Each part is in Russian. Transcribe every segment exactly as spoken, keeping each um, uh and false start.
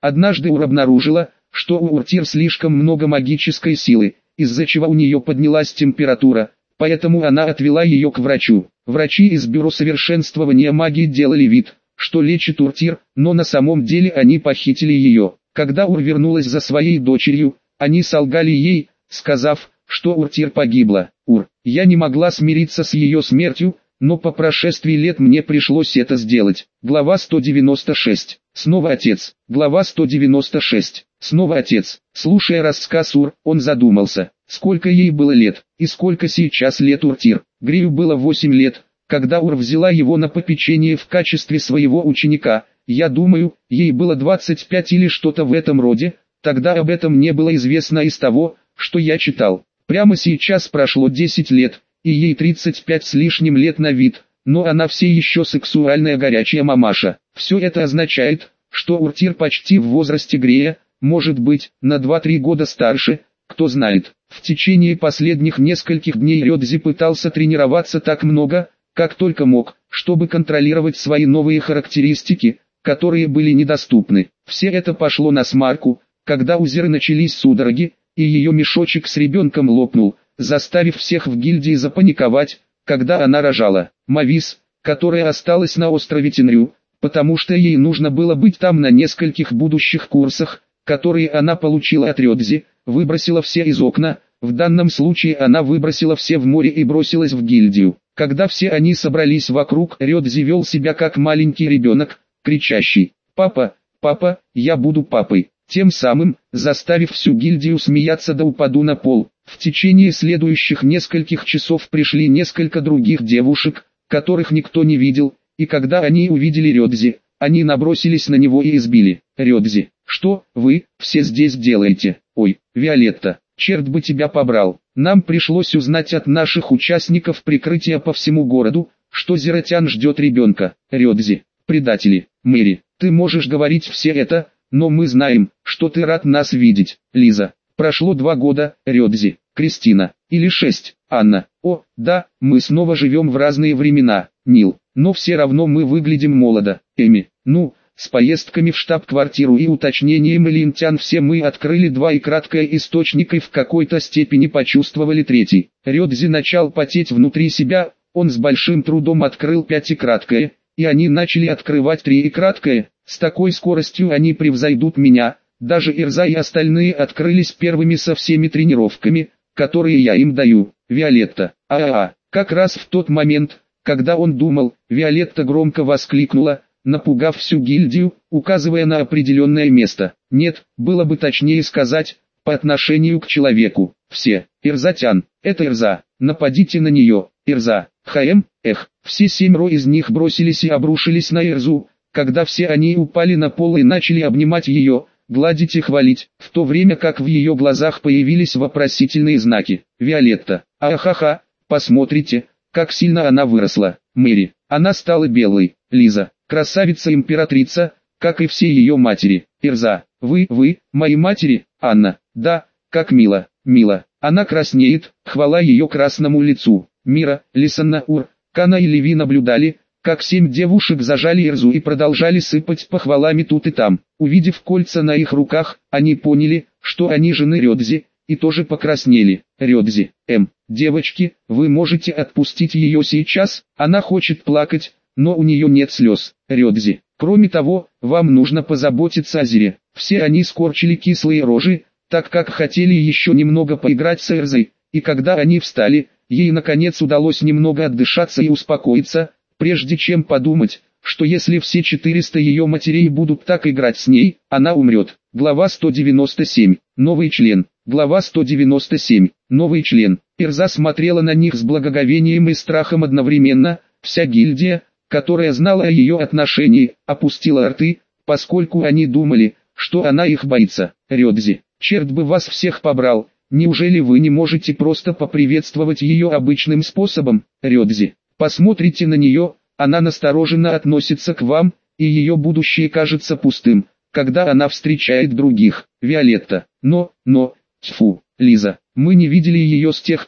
Однажды Ур обнаружила, что у Уртир слишком много магической силы, из-за чего у нее поднялась температура, поэтому она отвела ее к врачу. Врачи из Бюро совершенствования магии делали вид, что лечат Уртир, но на самом деле они похитили ее. Когда Ур вернулась за своей дочерью, они солгали ей, сказав, что Уртир погибла. Ур, я не могла смириться с ее смертью, но по прошествии лет мне пришлось это сделать. Глава сто девяносто шесть. Снова отец. Глава сто девяносто шесть. Снова отец. Слушая рассказ Ур, он задумался, сколько ей было лет, и сколько сейчас лет Уртир. Грию было восемь лет, когда Ур взяла его на попечение в качестве своего ученика. Я думаю, ей было двадцать пять или что-то в этом роде, тогда об этом не было известно из того, что я читал. Прямо сейчас прошло десять лет, и ей тридцать пять с лишним лет на вид, но она все еще сексуальная горячая мамаша. Все это означает, что Уртир почти в возрасте Грея, может быть, на два-три года старше, кто знает. В течение последних нескольких дней Рёдзи пытался тренироваться так много, как только мог, чтобы контролировать свои новые характеристики, которые были недоступны. Все это пошло на смарку, когда у Зиры начались судороги, и ее мешочек с ребенком лопнул, заставив всех в гильдии запаниковать, когда она рожала. Мавис, которая осталась на острове Тенрю, потому что ей нужно было быть там на нескольких будущих курсах, которые она получила от Рёдзи, выбросила все из окна, в данном случае она выбросила все в море и бросилась в гильдию. Когда все они собрались вокруг, Рёдзи вел себя как маленький ребенок, кричащий: «Папа, папа, я буду папой», тем самым заставив всю гильдию смеяться до упаду на пол. В течение следующих нескольких часов пришли несколько других девушек, которых никто не видел, и когда они увидели Рёдзи, они набросились на него и избили. Рёдзи: «Что вы все здесь делаете? Ой, Виолетта, черт бы тебя побрал. Нам пришлось узнать от наших участников прикрытия по всему городу, что Зиротян ждет ребенка. Рёдзи, предатели. Мэри, ты можешь говорить все это, но мы знаем, что ты рад нас видеть. Лиза, прошло два года. Рёдзи, Кристина, или шесть. Анна, о, да, мы снова живем в разные времена. Нил, но все равно мы выглядим молодо. Эми, ну, с поездками в штаб-квартиру и уточнением Элинтян все мы открыли два и краткое источника и в какой-то степени почувствовали третий. Рёдзи начал потеть внутри себя, он с большим трудом открыл пять и краткое, и они начали открывать три и краткое. С такой скоростью они превзойдут меня. Даже Ирза и остальные открылись первыми со всеми тренировками, которые я им даю. Виолетта, а-а-а. Как раз в тот момент, когда он думал, Виолетта громко воскликнула, напугав всю гильдию, указывая на определенное место. Нет, было бы точнее сказать, по отношению к человеку. Все. Ирзатян, это Ирза, нападите на нее. Ирза, ХМ, эх. Все семеро из них бросились и обрушились на Ирзу, когда все они упали на пол и начали обнимать ее, гладить и хвалить, в то время как в ее глазах появились вопросительные знаки. Виолетта, ахаха, посмотрите, как сильно она выросла. Мэри, она стала белой. Лиза, красавица-императрица, как и все ее матери. Ирза, вы, вы, мои матери. Анна, да, как мило, мило. Она краснеет, хвала ее красному лицу. Мира, Лисанна, Ур, Кана и Леви наблюдали, как семь девушек зажали Ирзу и продолжали сыпать похвалами тут и там. Увидев кольца на их руках, они поняли, что они жены Рёдзи, и тоже покраснели. Рёдзи, М, девочки, вы можете отпустить ее сейчас, она хочет плакать, но у нее нет слез. Рёдзи, кроме того, вам нужно позаботиться о Зире. Все они скорчили кислые рожи, так как хотели еще немного поиграть с Ирзой, и когда они встали, ей наконец удалось немного отдышаться и успокоиться, прежде чем подумать, что если все четыреста ее матерей будут так играть с ней, она умрет. Глава сто девяносто семь. Новый член. Глава сто девяносто семь. Новый член. Ирза смотрела на них с благоговением и страхом одновременно. Вся гильдия, которая знала о ее отношении, опустила рты, поскольку они думали, что она их боится. Рёдзи, черт бы вас всех побрал, неужели вы не можете просто поприветствовать ее обычным способом? Рёдзи, посмотрите на нее, она настороженно относится к вам, и ее будущее кажется пустым, когда она встречает других. Виолетта, но, но, тьфу, Лиза, мы не видели ее с тех пор,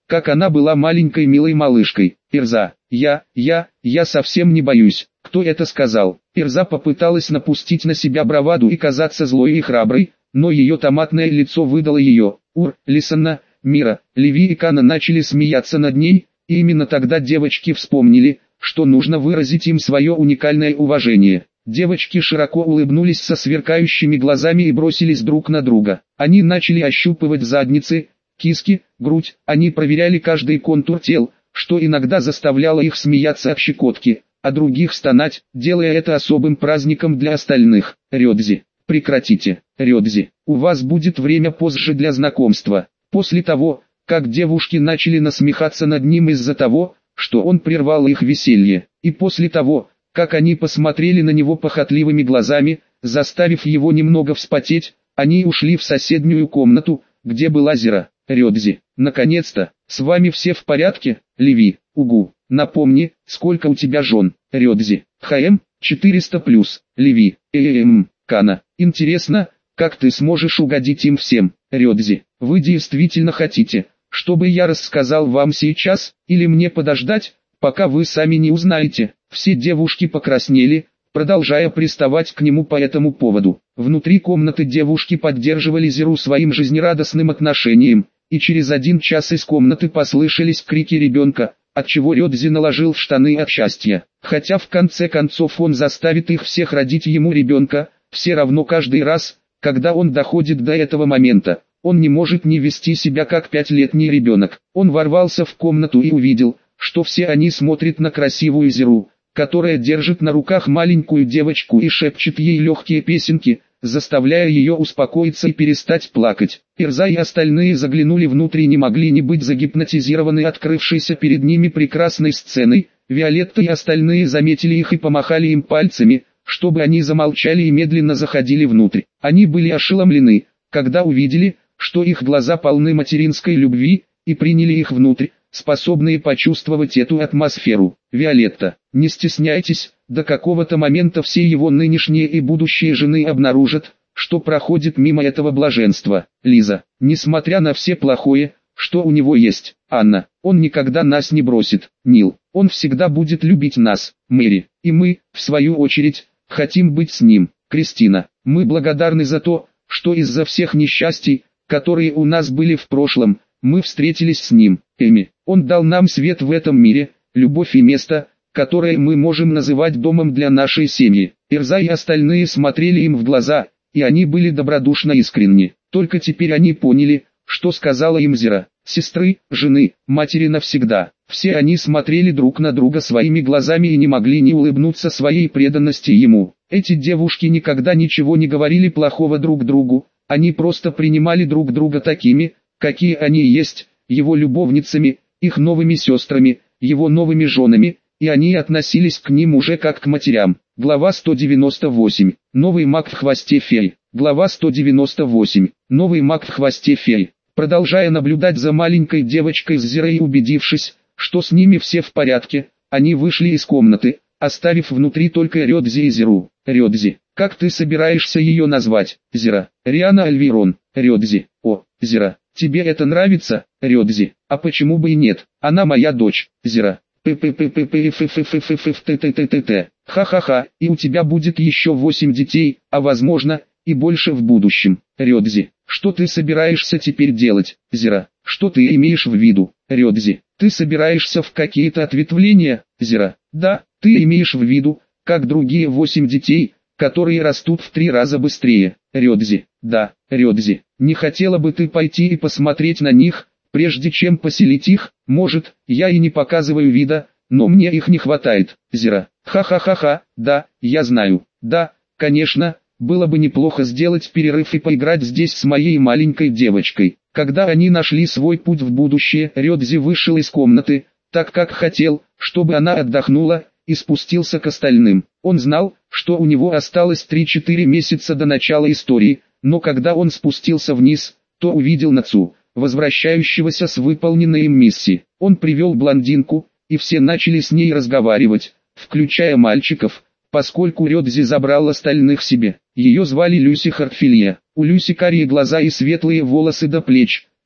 как она была маленькой милой малышкой. Ирза, я, я, я совсем не боюсь. Кто это сказал? Ирза попыталась напустить на себя браваду и казаться злой и храброй, но ее томатное лицо выдало ее. Ур, Лисанна, Мира, Леви и Кана начали смеяться над ней, и именно тогда девочки вспомнили, что нужно выразить им свое уникальное уважение. Девочки широко улыбнулись со сверкающими глазами и бросились друг на друга. Они начали ощупывать задницы, киски, грудь, они проверяли каждый контур тел, что иногда заставляло их смеяться от щекотки, а других стонать, делая это особым праздником для остальных. Рёдзи, прекратите, Рёдзи, у вас будет время позже для знакомства. После того, как девушки начали насмехаться над ним из-за того, что он прервал их веселье, и после того, как они посмотрели на него похотливыми глазами, заставив его немного вспотеть, они ушли в соседнюю комнату, где была Зира. Рёдзи, наконец-то, с вами все в порядке? Леви, угу, напомни, сколько у тебя жен? Рёдзи, ХМ, четыреста плюс, Леви, эм, Кана, интересно, как ты сможешь угодить им всем? Рёдзи, вы действительно хотите, чтобы я рассказал вам сейчас, или мне подождать, пока вы сами не узнаете? Все девушки покраснели, продолжая приставать к нему по этому поводу. Внутри комнаты девушки поддерживали Зиру своим жизнерадостным отношением, и через один час из комнаты послышались крики ребенка, отчего Рёдзи наложил в штаны от счастья. Хотя в конце концов он заставит их всех родить ему ребенка, все равно каждый раз, когда он доходит до этого момента, он не может не вести себя как пятилетний ребенок. Он ворвался в комнату и увидел, что все они смотрят на красивую Зиру, которая держит на руках маленькую девочку и шепчет ей легкие песенки, заставляя ее успокоиться и перестать плакать. Ирза и остальные заглянули внутрь и не могли не быть загипнотизированы открывшейся перед ними прекрасной сценой. Виолетта и остальные заметили их и помахали им пальцами, чтобы они замолчали и медленно заходили внутрь. Они были ошеломлены, когда увидели, что их глаза полны материнской любви, и приняли их внутрь, способные почувствовать эту атмосферу. Виолетта, не стесняйтесь, до какого-то момента все его нынешние и будущие жены обнаружат, что проходит мимо этого блаженства. Лиза, несмотря на все плохое, что у него есть. Анна, он никогда нас не бросит. Нил, он всегда будет любить нас. Мэри, и мы, в свою очередь, хотим быть с ним. Кристина, мы благодарны за то, что из-за всех несчастий, которые у нас были в прошлом, мы встретились с ним. Эми, он дал нам свет в этом мире, любовь и место, которое мы можем называть домом для нашей семьи. Ирза и остальные смотрели им в глаза, и они были добродушно искренни. Только теперь они поняли, что сказала им Зира. Сестры, жены, матери навсегда. Все они смотрели друг на друга своими глазами и не могли не улыбнуться своей преданности ему. Эти девушки никогда ничего не говорили плохого друг другу, они просто принимали друг друга такими, какие они есть, его любовницами, их новыми сестрами, его новыми женами, и они относились к ним уже как к матерям. Глава сто девяносто восемь. Новый маг в хвосте феи. Глава сто девяносто восемь. Новый маг в хвосте феи. Продолжая наблюдать за маленькой девочкой с Зирой и убедившись, что с ними все в порядке, они вышли из комнаты, оставив внутри только Рёдзи и Зиру. Рёдзи, как ты собираешься ее назвать? Зира. Риана Альвирон. Рёдзи. О, Зира, тебе это нравится? Рёдзи, а почему бы и нет? Она моя дочь. Зира. П-п-п-п-п-п-п-п-п-п-п-п-п-п-п. Ха-ха-ха, и у тебя будет еще восемь детей, а возможно, и больше в будущем. Рёдзи, что ты собираешься теперь делать? Зира, что ты имеешь в виду? Рёдзи, ты собираешься в какие-то ответвления? Зира, да, ты имеешь в виду, как другие восемь детей, которые растут в три раза быстрее. Рёдзи, да, Рёдзи, не хотела бы ты пойти и посмотреть на них, прежде чем поселить их? Может, я и не показываю вида, но мне их не хватает. Зира, ха-ха-ха-ха, да, я знаю, да, конечно, было бы неплохо сделать перерыв и поиграть здесь с моей маленькой девочкой. Когда они нашли свой путь в будущее, Рёдзи вышел из комнаты, так как хотел, чтобы она отдохнула, и спустился к остальным. Он знал, что у него осталось три-четыре месяца до начала истории, но когда он спустился вниз, то увидел Нацу, возвращающегося с выполненной им миссией. Он привел блондинку, и все начали с ней разговаривать, включая мальчиков, поскольку Рёдзи забрал остальных себе. Ее звали Люси Хартфилья. У Люси карие глаза и светлые волосы до плеч,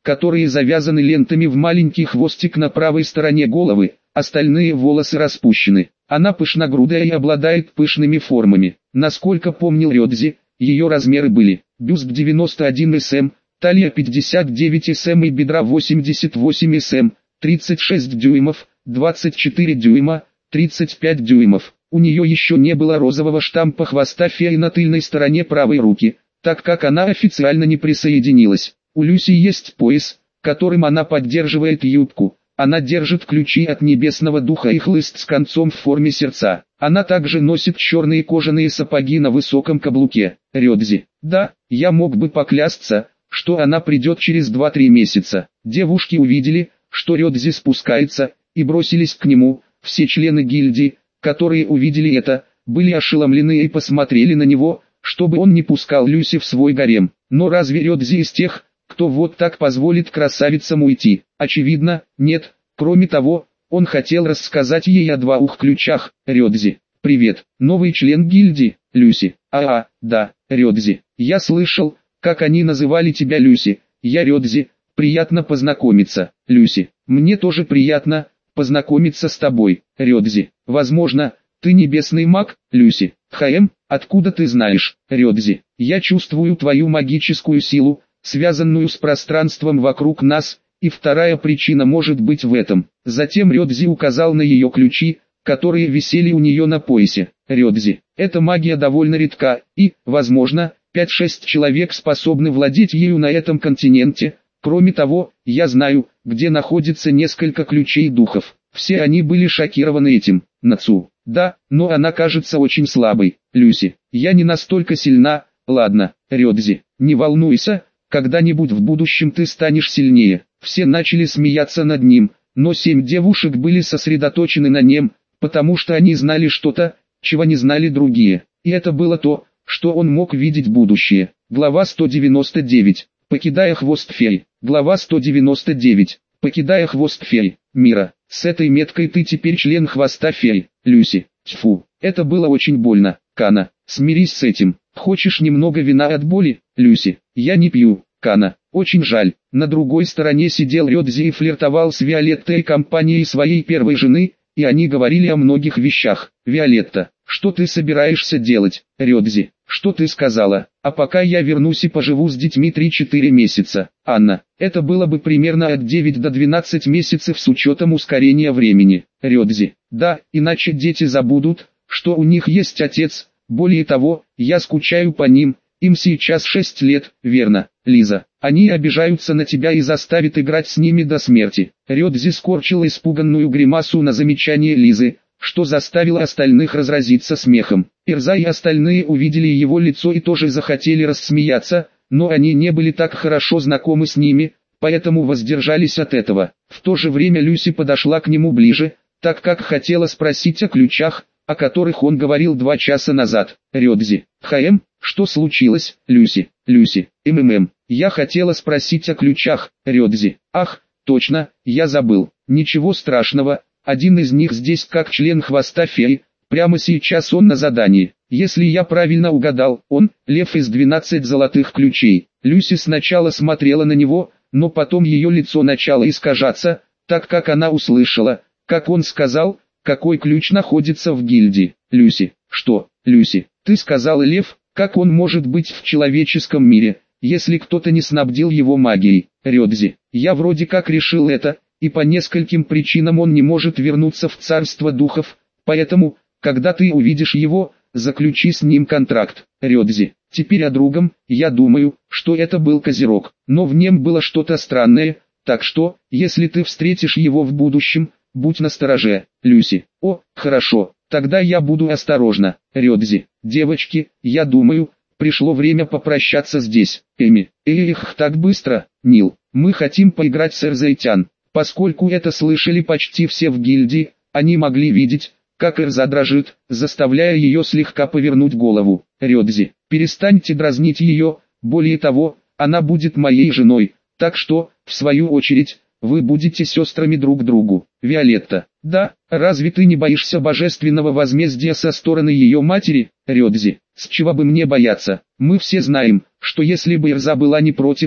которые завязаны лентами в маленький хвостик на правой стороне головы, остальные волосы распущены. Она пышногрудая и обладает пышными формами. Насколько помнил Рёдзи, ее размеры были: бюст девяносто один сантиметр, талия пятьдесят девять сантиметров и бедра восемьдесят восемь сантиметров, тридцать шесть дюймов, двадцать четыре дюйма, тридцать пять дюймов. У нее еще не было розового штампа хвоста феи на тыльной стороне правой руки, так как она официально не присоединилась. У Люси есть пояс, которым она поддерживает юбку. Она держит ключи от небесного духа и хлыст с концом в форме сердца. Она также носит черные кожаные сапоги на высоком каблуке. Рёдзи. Да, я мог бы поклясться, что она придет через два-три месяца. Девушки увидели, что Рёдзи спускается, и бросились к нему. Все члены гильдии, которые увидели это, были ошеломлены и посмотрели на него, чтобы он не пускал Люси в свой гарем. Но разве Рёдзи из тех, кто вот так позволит красавицам уйти? Очевидно, нет. Кроме того, он хотел рассказать ей о двух ключах. Рёдзи. Привет, новый член гильдии, Люси. А, да, Рёдзи. Я слышал, как они называли тебя Люси. Я Рёдзи. Приятно познакомиться, Люси. Мне тоже приятно познакомиться с тобой, Рёдзи. Возможно, ты небесный маг, Люси. Хм, откуда ты знаешь, Рёдзи? Я чувствую твою магическую силу, связанную с пространством вокруг нас, и вторая причина может быть в этом. Затем Рёдзи указал на ее ключи, которые висели у нее на поясе. Рёдзи, эта магия довольно редка, и, возможно, пять-шесть человек способны владеть ею на этом континенте. Кроме того, я знаю, где находится несколько ключей духов. Все они были шокированы этим. Нацу. Да, но она кажется очень слабой, Люси. Я не настолько сильна. Ладно, Рёдзи, не волнуйся. Когда-нибудь в будущем ты станешь сильнее. Все начали смеяться над ним, но семь девушек были сосредоточены на нем, потому что они знали что-то, чего не знали другие. И это было то, что он мог видеть будущее. Глава сто девяносто девять. Покидая хвост феи. Глава сто девяносто девять. Покидая хвост феи. Мира. С этой меткой ты теперь член хвоста феи, Люси. Тьфу, это было очень больно. Кана, смирись с этим. Хочешь немного вина от боли, Люси? Я не пью, Кана. Очень жаль. На другой стороне сидел Рёдзи и флиртовал с Виолеттой, компанией своей первой жены, и они говорили о многих вещах. Виолетта, что ты собираешься делать, Рёдзи? Что ты сказала? А пока я вернусь и поживу с детьми три-четыре месяца. Анна, это было бы примерно от девяти до двенадцати месяцев с учетом ускорения времени. Рёдзи, да, иначе дети забудут, что у них есть отец. Более того, я скучаю по ним. Им сейчас шесть лет, верно, Лиза? Они обижаются на тебя и заставят играть с ними до смерти. Рёдзи скорчил испуганную гримасу на замечание Лизы, что заставило остальных разразиться смехом. Ирза и остальные увидели его лицо и тоже захотели рассмеяться, но они не были так хорошо знакомы с ними, поэтому воздержались от этого. В то же время Люси подошла к нему ближе, так как хотела спросить о ключах, о которых он говорил два часа назад. Рёдзи, хм, что случилось, Люси? Люси, ммм, я хотела спросить о ключах, Рёдзи. Ах, точно, я забыл. Ничего страшного, один из них здесь как член хвоста феи, прямо сейчас он на задании. Если я правильно угадал, он, лев из двенадцати золотых ключей. Люси сначала смотрела на него, но потом ее лицо начало искажаться, так как она услышала, как он сказал, какой ключ находится в гильдии. Люси, что, Люси, ты сказала лев, как он может быть в человеческом мире, если кто-то не снабдил его магией? Рёдзи, я вроде как решил это, и по нескольким причинам он не может вернуться в царство духов, поэтому, когда ты увидишь его, заключи с ним контракт. Рёдзи, теперь о другом, я думаю, что это был козерог, но в нем было что-то странное, так что, если ты встретишь его в будущем, будь настороже, Люси. О, хорошо, тогда я буду осторожна. Рёдзи, девочки, я думаю, пришло время попрощаться здесь. Эми, эх, так быстро, Нил, мы хотим поиграть с Эрзайтян. Поскольку это слышали почти все в гильдии, они могли видеть, как Эрза дрожит, заставляя ее слегка повернуть голову. Рёдзи, перестаньте дразнить ее, более того, она будет моей женой, так что, в свою очередь, вы будете сестрами друг другу. Виолетта, да, разве ты не боишься божественного возмездия со стороны ее матери? Рёдзи, с чего бы мне бояться? Мы все знаем, что если бы Эрза была не против,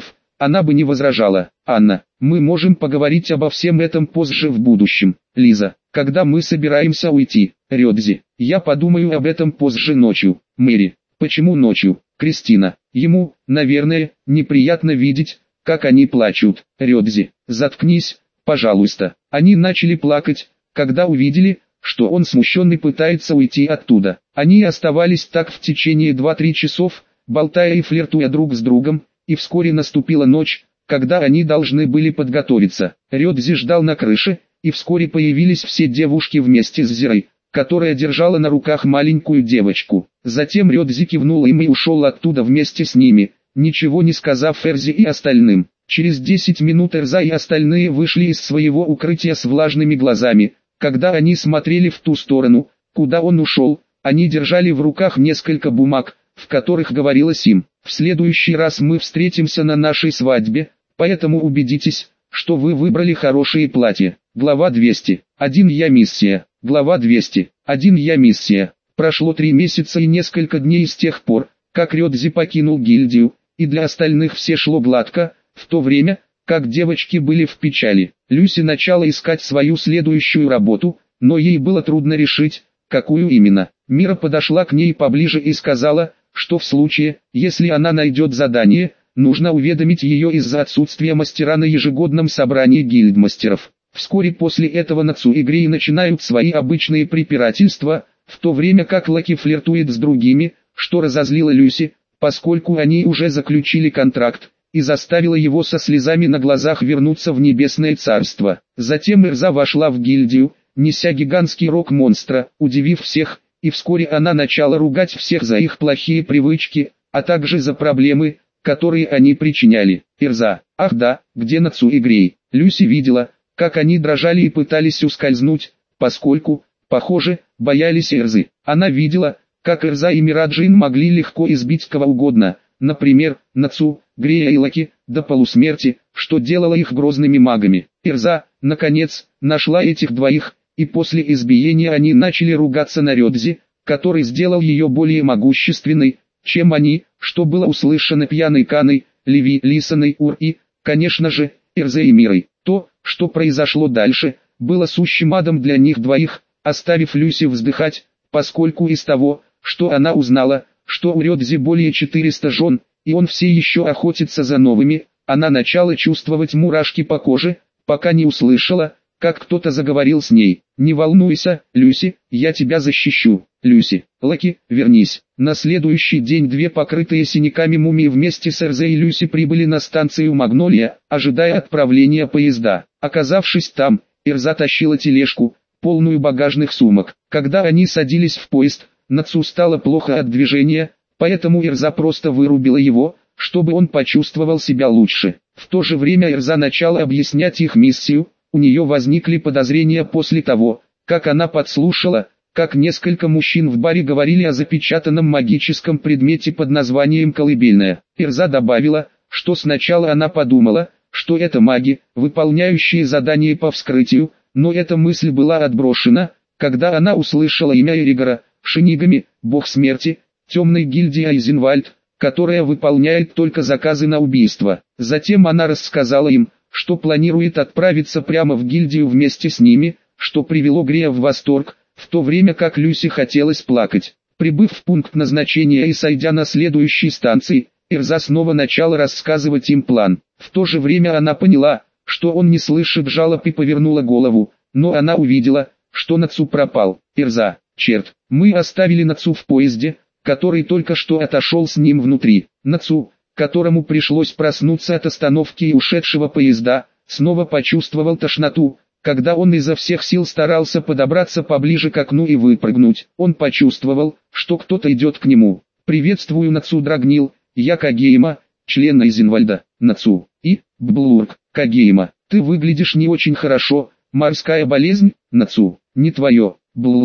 она бы не возражала. Анна, мы можем поговорить обо всем этом позже в будущем. Лиза, когда мы собираемся уйти? Рёдзи, я подумаю об этом позже ночью. Мэри, почему ночью? Кристина, ему, наверное, неприятно видеть, как они плачут. Рёдзи, заткнись, пожалуйста. Они начали плакать, когда увидели, что он смущенный пытается уйти оттуда. Они оставались так в течение двух-трёх часов, болтая и флиртуя друг с другом, и вскоре наступила ночь, когда они должны были подготовиться. Рёдзи ждал на крыше, и вскоре появились все девушки вместе с Зирой, которая держала на руках маленькую девочку. Затем Рёдзи кивнул им и ушел оттуда вместе с ними, ничего не сказав Эрзе и остальным. Через десять минут Эрза и остальные вышли из своего укрытия с влажными глазами. Когда они смотрели в ту сторону, куда он ушел, они держали в руках несколько бумаг, в которых говорилось им: «В следующий раз мы встретимся на нашей свадьбе, поэтому убедитесь, что вы выбрали хорошие платья». Глава двести. Один я миссия. Глава двести. Один я миссия. Прошло три месяца и несколько дней с тех пор, как Рёдзи покинул гильдию, и для остальных все шло гладко, в то время, как девочки были в печали. Люси начала искать свою следующую работу, но ей было трудно решить, какую именно. Мира подошла к ней поближе и сказала, что в случае, если она найдет задание, нужно уведомить ее из-за отсутствия мастера на ежегодном собрании гильдмастеров. Вскоре после этого Нацу и Грей начинают свои обычные препирательства, в то время как Лаки флиртует с другими, что разозлило Люси, поскольку они уже заключили контракт, и заставила его со слезами на глазах вернуться в небесное царство. Затем Эрза вошла в гильдию, неся гигантский рог монстра, удивив всех, и вскоре она начала ругать всех за их плохие привычки, а также за проблемы, которые они причиняли. Эрза, ах да, где Нацу и Грей? Люси видела, как они дрожали и пытались ускользнуть, поскольку, похоже, боялись Эрзы. Она видела, как Эрза и Мираджин могли легко избить кого угодно, например, Нацу, Грея и Лаки, до полусмерти, что делало их грозными магами. Эрза, наконец, нашла этих двоих, и после избиения они начали ругаться на Рёдзи, который сделал ее более могущественной, чем они, что было услышано пьяной Каной, Леви, Лисаной, Ур и, конечно же, Эрзой и Мирой. То, что произошло дальше, было сущим адом для них двоих, оставив Люси вздыхать, поскольку из того, что она узнала, что у Рёдзи более четырёхсот жен, и он все еще охотится за новыми, она начала чувствовать мурашки по коже, пока не услышала, как кто-то заговорил с ней. «Не волнуйся, Люси, я тебя защищу». «Люси, Лаки, вернись». На следующий день две покрытые синяками мумии вместе с Эрзой и Люси прибыли на станцию Магнолия, ожидая отправления поезда. Оказавшись там, Эрза тащила тележку, полную багажных сумок. Когда они садились в поезд, Нацу стало плохо от движения, поэтому Эрза просто вырубила его, чтобы он почувствовал себя лучше. В то же время Эрза начала объяснять их миссию. У нее возникли подозрения после того, как она подслушала, как несколько мужчин в баре говорили о запечатанном магическом предмете под названием «колыбельная». Эрза добавила, что сначала она подумала, что это маги, выполняющие задание по вскрытию, но эта мысль была отброшена, когда она услышала имя Эригора, Шинигами, бог смерти, темной гильдии Айзенвальд, которая выполняет только заказы на убийство. Затем она рассказала им, что планирует отправиться прямо в гильдию вместе с ними, что привело Грея в восторг, в то время как Люси хотелось плакать. Прибыв в пункт назначения и сойдя на следующей станции, Эрза снова начала рассказывать им план. В то же время она поняла, что он не слышит жалоб и повернула голову, но она увидела, что Нацу пропал. Эрза, черт, мы оставили Нацу в поезде, который только что отошел с ним внутри. Нацу, которому пришлось проснуться от остановки и ушедшего поезда, снова почувствовал тошноту, когда он изо всех сил старался подобраться поближе к окну и выпрыгнуть. Он почувствовал, что кто-то идет к нему. «Приветствую, Нацу Драгнил, я Кагейма, член Айзенвальда». «Нацу, и, Бблург, Кагейма, ты выглядишь не очень хорошо, морская болезнь?» «Нацу, не твое,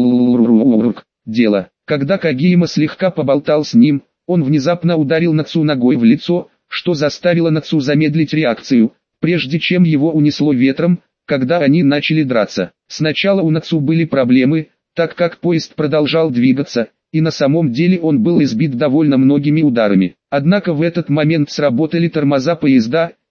Бблург, дело». Когда Кагейма слегка поболтал с ним, он внезапно ударил Нацу ногой в лицо, что заставило Нацу замедлить реакцию, прежде чем его унесло ветром, когда они начали драться. Сначала у Нацу были проблемы, так как поезд продолжал двигаться, и на самом деле он был избит довольно многими ударами. Однако в этот момент сработали тормоза поезда,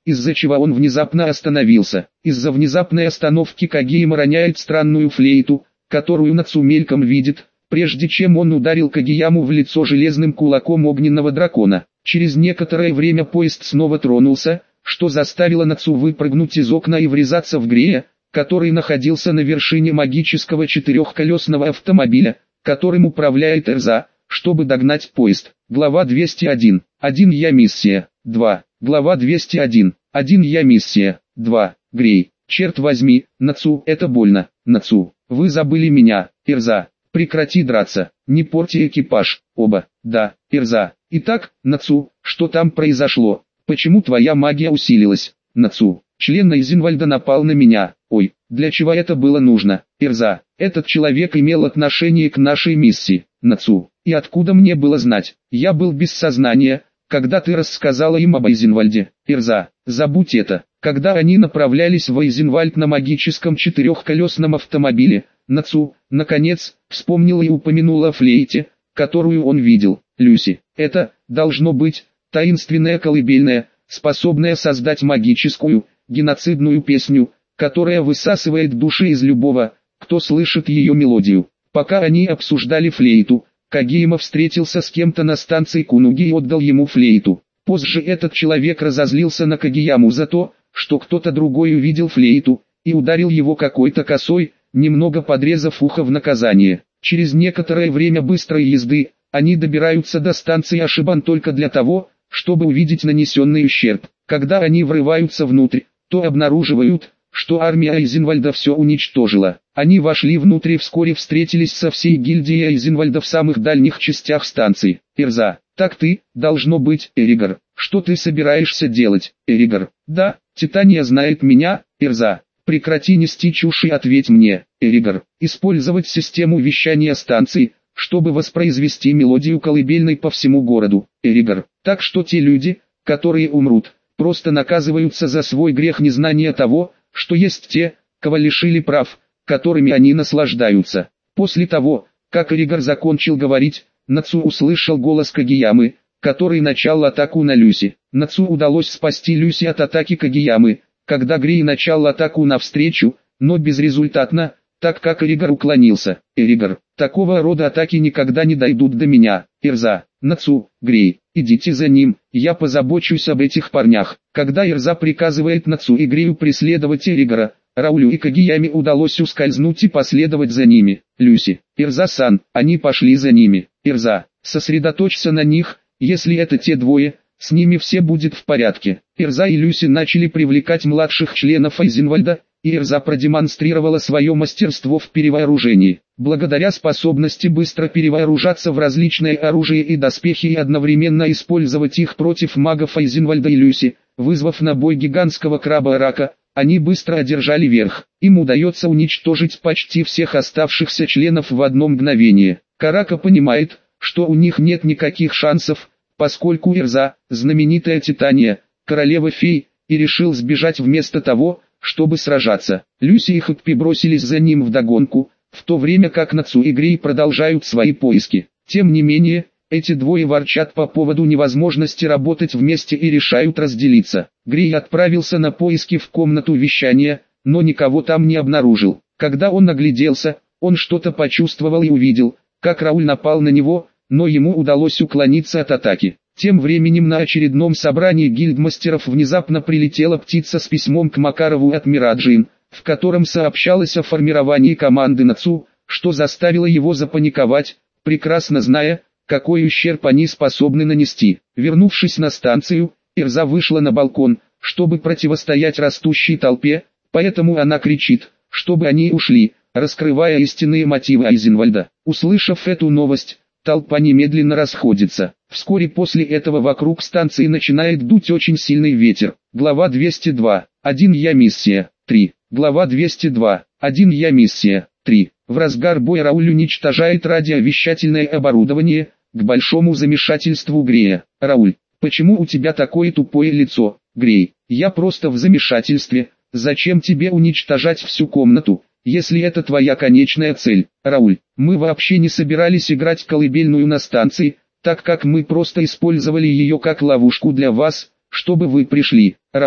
из-за чего он внезапно остановился. Из-за внезапной остановки Кагейма роняет странную флейту, которую Нацу мельком видит, прежде чем он ударил Кагеяму в лицо железным кулаком огненного дракона. Через некоторое время поезд снова тронулся, что заставило Нацу выпрыгнуть из окна и врезаться в Грея, который находился на вершине магического четырехколесного автомобиля, которым управляет Эрза, чтобы догнать поезд. Глава двести один. один Я миссия. два. Глава двести один. один Я миссия. два. Грей. Черт возьми, Нацу, это больно. Нацу, вы забыли меня. Эрза, прекрати драться, не порти экипаж. Оба. Да, Эрза. Итак, Нацу, что там произошло? Почему твоя магия усилилась? Нацу, член Айзенвальда напал на меня. Ой, для чего это было нужно? Эрза, этот человек имел отношение к нашей миссии. Нацу, и откуда мне было знать? Я был без сознания, когда ты рассказала им об Айзенвальде. Эрза, забудь это. Когда они направлялись в Айзенвальд на магическом четырехколесном автомобиле, Нацу, наконец, вспомнила и упомянула о флейте, которую он видел. Люси, это, должно быть, таинственная колыбельная, способная создать магическую, геноцидную песню, которая высасывает души из любого, кто слышит ее мелодию. Пока они обсуждали флейту, Кагейма встретился с кем-то на станции Кунуги и отдал ему флейту. Позже этот человек разозлился на Кагеяму за то, что кто-то другой увидел флейту, и ударил его какой-то косой, немного подрезав ухо в наказание. Через некоторое время быстрой езды, они добираются до станции Ашибан только для того, чтобы увидеть нанесенный ущерб. Когда они врываются внутрь, то обнаруживают, что армия Айзенвальда все уничтожила. Они вошли внутрь и вскоре встретились со всей гильдией Айзенвальда в самых дальних частях станции. Эрза, так ты, должно быть, Эригар. Что ты собираешься делать, Эригар? Да, Титания знает меня, Эрза. Прекрати нести чушь и ответь мне, Эригар. Использовать систему вещания станции, чтобы воспроизвести мелодию колыбельной по всему городу, Эригар. Так что те люди, которые умрут, просто наказываются за свой грех незнания того, что есть те, кого лишили прав, которыми они наслаждаются. После того, как Эригар закончил говорить, Нацу услышал голос Кагеямы, который начал атаку на Люси. Нацу удалось спасти Люси от атаки Кагеямы, когда Грей начал атаку навстречу, но безрезультатно, так как Эригар уклонился. Эригар, такого рода атаки никогда не дойдут до меня. Эрза, Нацу, Грей, идите за ним, я позабочусь об этих парнях. Когда Эрза приказывает Нацу и Грею преследовать Эригара, Раулю и Кагеяме удалось ускользнуть и последовать за ними. Люси, Эрза-сан, они пошли за ними. Эрза, сосредоточься на них, если это те двое, с ними все будет в порядке. Эрза и Люси начали привлекать младших членов Айзенвальда, и Эрза продемонстрировала свое мастерство в перевооружении. Благодаря способности быстро перевооружаться в различные оружие и доспехи и одновременно использовать их против магов Айзенвальда и Люси, вызвав на бой гигантского краба Рака, они быстро одержали верх. Им удается уничтожить почти всех оставшихся членов в одно мгновение. Карака понимает, что у них нет никаких шансов, поскольку Эрза, знаменитая Титания, королева фей, и решил сбежать вместо того, чтобы сражаться. Люси и Хэппи бросились за ним вдогонку, в то время как Нацу и Грей продолжают свои поиски. Тем не менее, эти двое ворчат по поводу невозможности работать вместе и решают разделиться. Грей отправился на поиски в комнату вещания, но никого там не обнаружил. Когда он огляделся, он что-то почувствовал и увидел, как Рауль напал на него, но ему удалось уклониться от атаки. Тем временем на очередном собрании гильдмастеров внезапно прилетела птица с письмом к Макарову от Мираджин, в котором сообщалось о формировании команды Нацу, что заставило его запаниковать, прекрасно зная, какой ущерб они способны нанести. Вернувшись на станцию, Эрза вышла на балкон, чтобы противостоять растущей толпе, поэтому она кричит, чтобы они ушли, раскрывая истинные мотивы Айзенвальда. Услышав эту новость, толпа немедленно расходится. Вскоре после этого вокруг станции начинает дуть очень сильный ветер. Глава двести два. один Я миссия. три. Глава двести два. один Я миссия. три. В разгар боя Рауль уничтожает радиовещательное оборудование, к большому замешательству Грея. Рауль, почему у тебя такое тупое лицо? Грей, я просто в замешательстве. Зачем тебе уничтожать всю комнату, если это твоя конечная цель? Рауль, мы вообще не собирались играть колыбельную на станции, так как мы просто использовали ее как ловушку для вас, чтобы вы пришли. Рауль,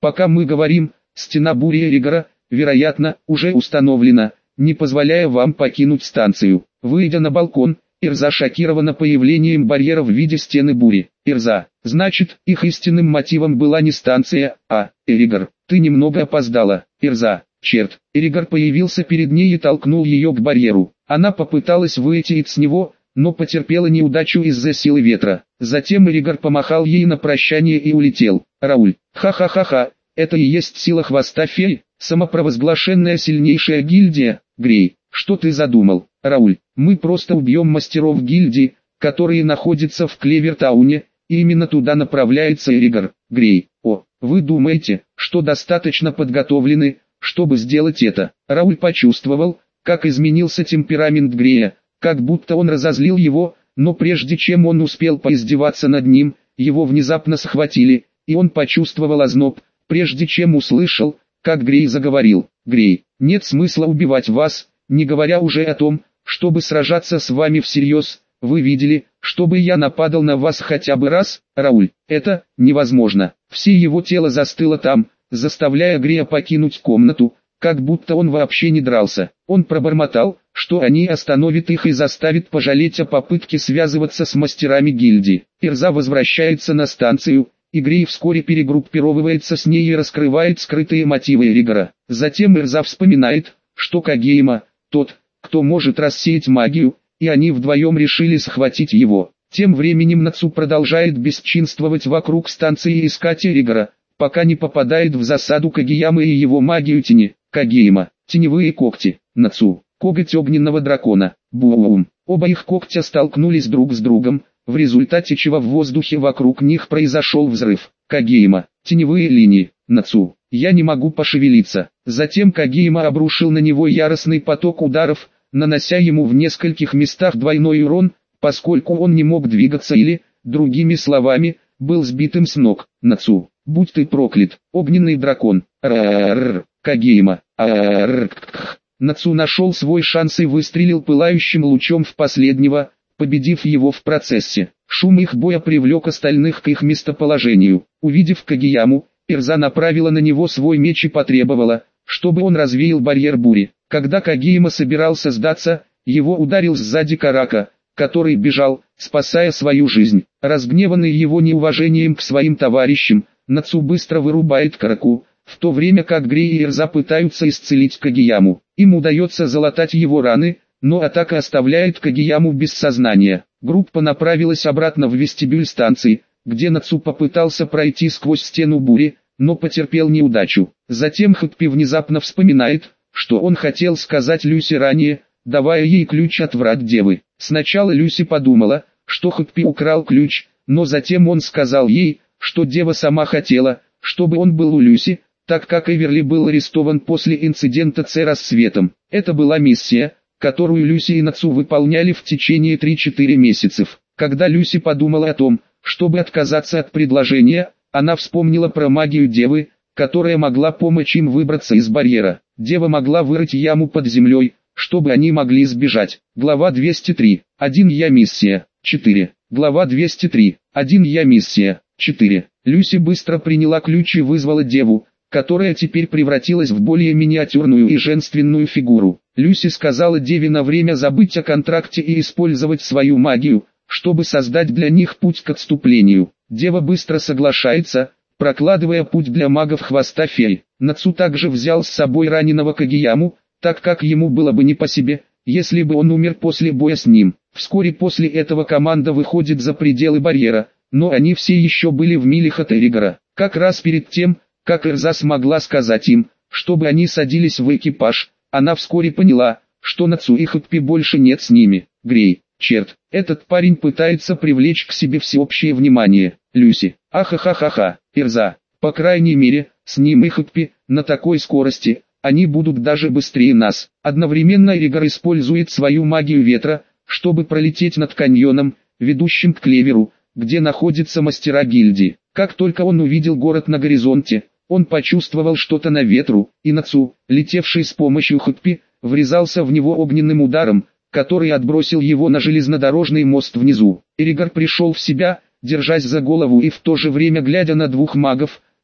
Пока мы говорим, стена бури Эригора, вероятно, уже установлена, не позволяя вам покинуть станцию. Выйдя на балкон, Эрза шокирована появлением барьера в виде стены бури. Эрза, значит, их истинным мотивом была не станция, а Эригор. Ты немного опоздала. Эрза, черт. Эригор появился перед ней и толкнул ее к барьеру. Она попыталась выйти из него, но потерпела неудачу из-за силы ветра. Затем Эригор помахал ей на прощание и улетел. Рауль, ха-ха-ха-ха, это и есть сила хвоста феи, самопровозглашенная сильнейшая гильдия. Грей, что ты задумал? Рауль, мы просто убьем мастеров гильдии, которые находятся в Клевертауне, и именно туда направляется Эригор. Грей, о, вы думаете, что достаточно подготовлены, чтобы сделать это? Рауль почувствовал, как изменился темперамент Грея, как будто он разозлил его, но прежде чем он успел поиздеваться над ним, его внезапно схватили, и он почувствовал озноб, прежде чем услышал, как Грей заговорил. Грей, нет смысла убивать вас, не говоря уже о том, чтобы сражаться с вами всерьез. Вы видели, чтобы я нападал на вас хотя бы раз? Рауль, это невозможно. Все его тело застыло там, заставляя Грея покинуть комнату, как будто он вообще не дрался. Он пробормотал, что они остановят их и заставят пожалеть о попытке связываться с мастерами гильдии. Эрза возвращается на станцию, и Грей вскоре перегруппировывается с ней и раскрывает скрытые мотивы Эригора. Затем Эрза вспоминает, что Кагейма, тот, кто может рассеять магию, и они вдвоем решили схватить его. Тем временем Нацу продолжает бесчинствовать вокруг станции и искать Эригора, пока не попадает в засаду Кагеямы и его магию тени. Кагейма, теневые когти, Нацу, коготь огненного дракона, бум. Оба их когтя столкнулись друг с другом, в результате чего в воздухе вокруг них произошел взрыв. Кагейма, теневые линии, Нацу, я не могу пошевелиться. Затем Кагейма обрушил на него яростный поток ударов, нанося ему в нескольких местах двойной урон, поскольку он не мог двигаться или, другими словами, был сбитым с ног. Нацу, будь ты проклят, огненный дракон. Рррррр, Кагейма, арррррр. Нацу нашел свой шанс и выстрелил пылающим лучом в последнего, победив его в процессе. Шум их боя привлек остальных к их местоположению. Увидев Кагеяму, Эрза направила на него свой меч и потребовала, чтобы он развеял барьер бури. Когда Кагейма собирался сдаться, его ударил сзади Карака, который бежал, спасая свою жизнь. Разгневанный его неуважением к своим товарищам, Нацу быстро вырубает Караку, в то время как Грей и Эрза пытаются исцелить Кагеяму. Им удается залатать его раны, но атака оставляет Кагеяму без сознания. Группа направилась обратно в вестибюль станции, где Нацу попытался пройти сквозь стену бури, но потерпел неудачу. Затем Хэппи внезапно вспоминает, что он хотел сказать Люси ранее, давая ей ключ от врат Девы. Сначала Люси подумала, что Хэппи украл ключ, но затем он сказал ей, что Дева сама хотела, чтобы он был у Люси, так как Эверли был арестован после инцидента с рассветом. Это была миссия, которую Люси и Нацу выполняли в течение трёх-четырёх месяцев. Когда Люси подумала о том, чтобы отказаться от предложения, она вспомнила про магию Девы, которая могла помочь им выбраться из барьера. Дева могла вырыть яму под землей, чтобы они могли сбежать. Глава двести три. Один я миссия. четыре. Глава двести три. Один я миссия. четыре. Люси быстро приняла ключ и вызвала Деву, которая теперь превратилась в более миниатюрную и женственную фигуру. Люси сказала Деве на время забыть о контракте и использовать свою магию, чтобы создать для них путь к отступлению. Дева быстро соглашается, прокладывая путь для магов хвоста феи. Нацу также взял с собой раненого Кагеяму, так как ему было бы не по себе, если бы он умер после боя с ним. Вскоре после этого команда выходит за пределы барьера, но они все еще были в милях от Эригора. Как раз перед тем, как Эрза смогла сказать им, чтобы они садились в экипаж, она вскоре поняла, что Нацу и Хэппи больше нет с ними. Грей, черт, этот парень пытается привлечь к себе всеобщее внимание. Люси, ахахахаха, Эрза, по крайней мере, с ним и Хэппи, на такой скорости, они будут даже быстрее нас. Одновременно Эригор использует свою магию ветра, чтобы пролететь над каньоном, ведущим к Клеверу, где находятся мастера гильдии. Как только он увидел город на горизонте, он почувствовал что-то на ветру, и Нацу, летевший с помощью Хэппи, врезался в него огненным ударом, который отбросил его на железнодорожный мост внизу. Эригор пришел в себя, держась за голову и в то же время глядя на двух магов,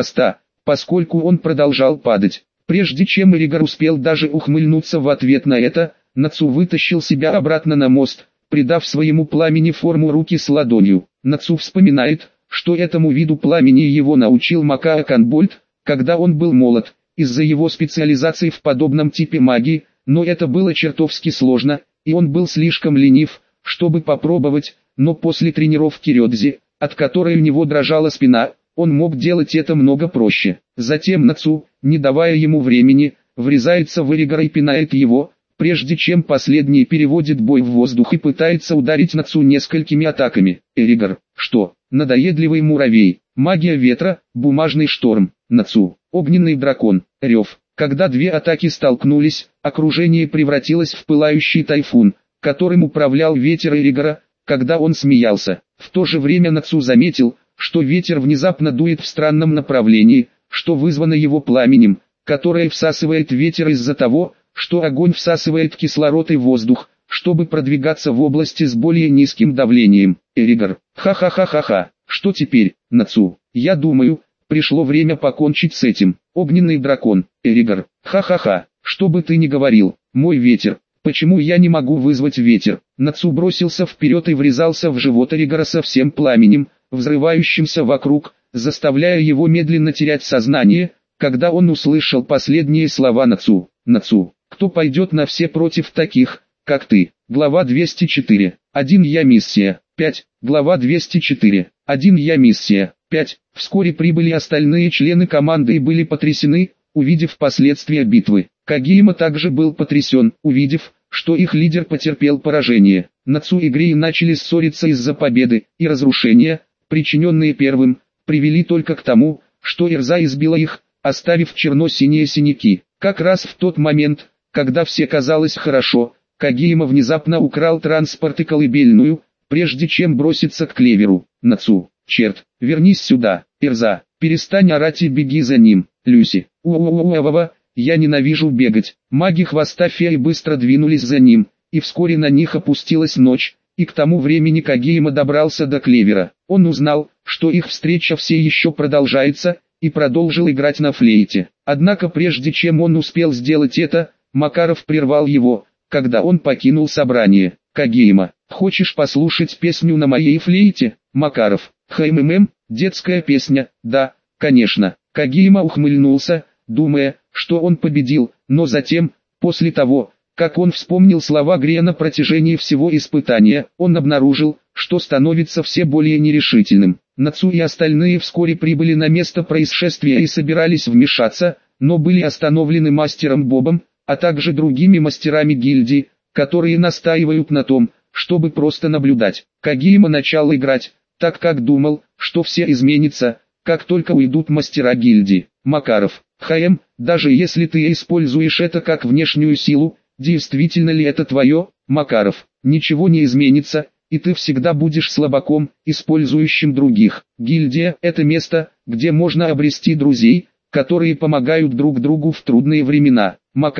моста, поскольку он продолжал падать. Прежде чем Эригар успел даже ухмыльнуться в ответ на это, Нацу вытащил себя обратно на мост, придав своему пламени форму руки с ладонью. Нацу вспоминает, что этому виду пламени его научил Макаа Канбольд, когда он был молод, из-за его специализации в подобном типе магии, но это было чертовски сложно, и он был слишком ленив, чтобы попробовать, но после тренировки Рёдзи, от которой у него дрожала спина, он мог делать это много проще. Затем Нацу, не давая ему времени, врезается в Эригара и пинает его, прежде чем последний переводит бой в воздух и пытается ударить Нацу несколькими атаками. Эригар, что, надоедливый муравей, магия ветра, бумажный шторм, Нацу, огненный дракон, рев. Когда две атаки столкнулись, окружение превратилось в пылающий тайфун, которым управлял ветер Эригара, когда он смеялся. В то же время Нацу заметил, что ветер внезапно дует в странном направлении, что вызвано его пламенем, которое всасывает ветер из-за того, что огонь всасывает кислород и воздух, чтобы продвигаться в области с более низким давлением. Эригар, ха-ха-ха-ха-ха, что теперь, Нацу? Я думаю, пришло время покончить с этим. Огненный дракон, Эригар, ха-ха-ха, что бы ты ни говорил, мой ветер, почему я не могу вызвать ветер? Нацу бросился вперед и врезался в живот Эригара со всем пламенем, взрывающимся вокруг, заставляя его медленно терять сознание, когда он услышал последние слова Нацу. Нацу, кто пойдет на все против таких, как ты? Глава двести четыре. Один я миссия. пять. Глава двести четыре. Один я миссия. пять. Вскоре прибыли остальные члены команды и были потрясены, увидев последствия битвы. Кагейма также был потрясен, увидев, что их лидер потерпел поражение. Нацу и Грей начали ссориться из-за победы, и разрушения, причиненные первым, привели только к тому, что Эрза избила их, оставив черно-синие синяки. Как раз в тот момент, когда все казалось хорошо, Кагейма внезапно украл транспорт и колыбельную, прежде чем броситься к Клеверу. Нацу, черт, вернись сюда, Эрза, перестань орать и беги за ним, Люси. У-у-у-у-а-ва-ва, я ненавижу бегать. Маги хвоста феи быстро двинулись за ним, и вскоре на них опустилась ночь, и к тому времени Кагейма добрался до Клевера. Он узнал, что их встреча все еще продолжается, и продолжил играть на флейте. Однако прежде чем он успел сделать это, Макаров прервал его, когда он покинул собрание. Кагейма, хочешь послушать песню на моей флейте? Макаров, хммм, детская песня, да, конечно. Кагейма ухмыльнулся, думая, что он победил, но затем, после того, как он вспомнил слова Грея на протяжении всего испытания, он обнаружил, что становится все более нерешительным. Нацу и остальные вскоре прибыли на место происшествия и собирались вмешаться, но были остановлены мастером Бобом, а также другими мастерами гильдии, которые настаивают на том, чтобы просто наблюдать. Кагейма начал играть, так как думал, что все изменится, как только уйдут мастера гильдии. Макаров, ХМ, даже если ты используешь это как внешнюю силу, действительно ли это твое? Макаров, ничего не изменится, и ты всегда будешь слабаком, использующим других. Гильдия – это место, где можно обрести друзей, которые помогают друг другу в трудные времена. Макаров,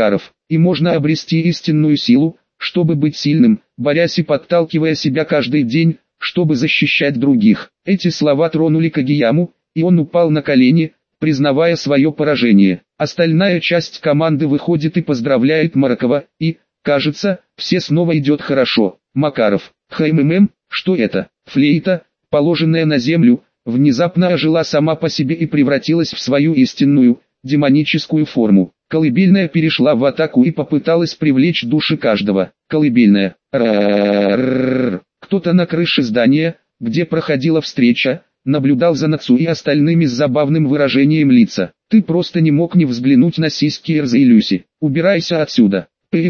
и можно обрести истинную силу, чтобы быть сильным, борясь и подталкивая себя каждый день, чтобы защищать других. Эти слова тронули Кагияму, и он упал на колени, признавая свое поражение. Остальная часть команды выходит и поздравляет Маракова, и, кажется, все снова идет хорошо. Макаров: «ХММ, что это?» Флейта, положенная на землю, внезапно ожила сама по себе и превратилась в свою истинную, демоническую форму. Колыбельная перешла в атаку и попыталась привлечь души каждого. Колыбельная. Кто-то на крыше здания, где проходила встреча, наблюдал за Нацу и остальными с забавным выражением лица. «Ты просто не мог не взглянуть на сиськи Эрзы и Люси. Убирайся отсюда.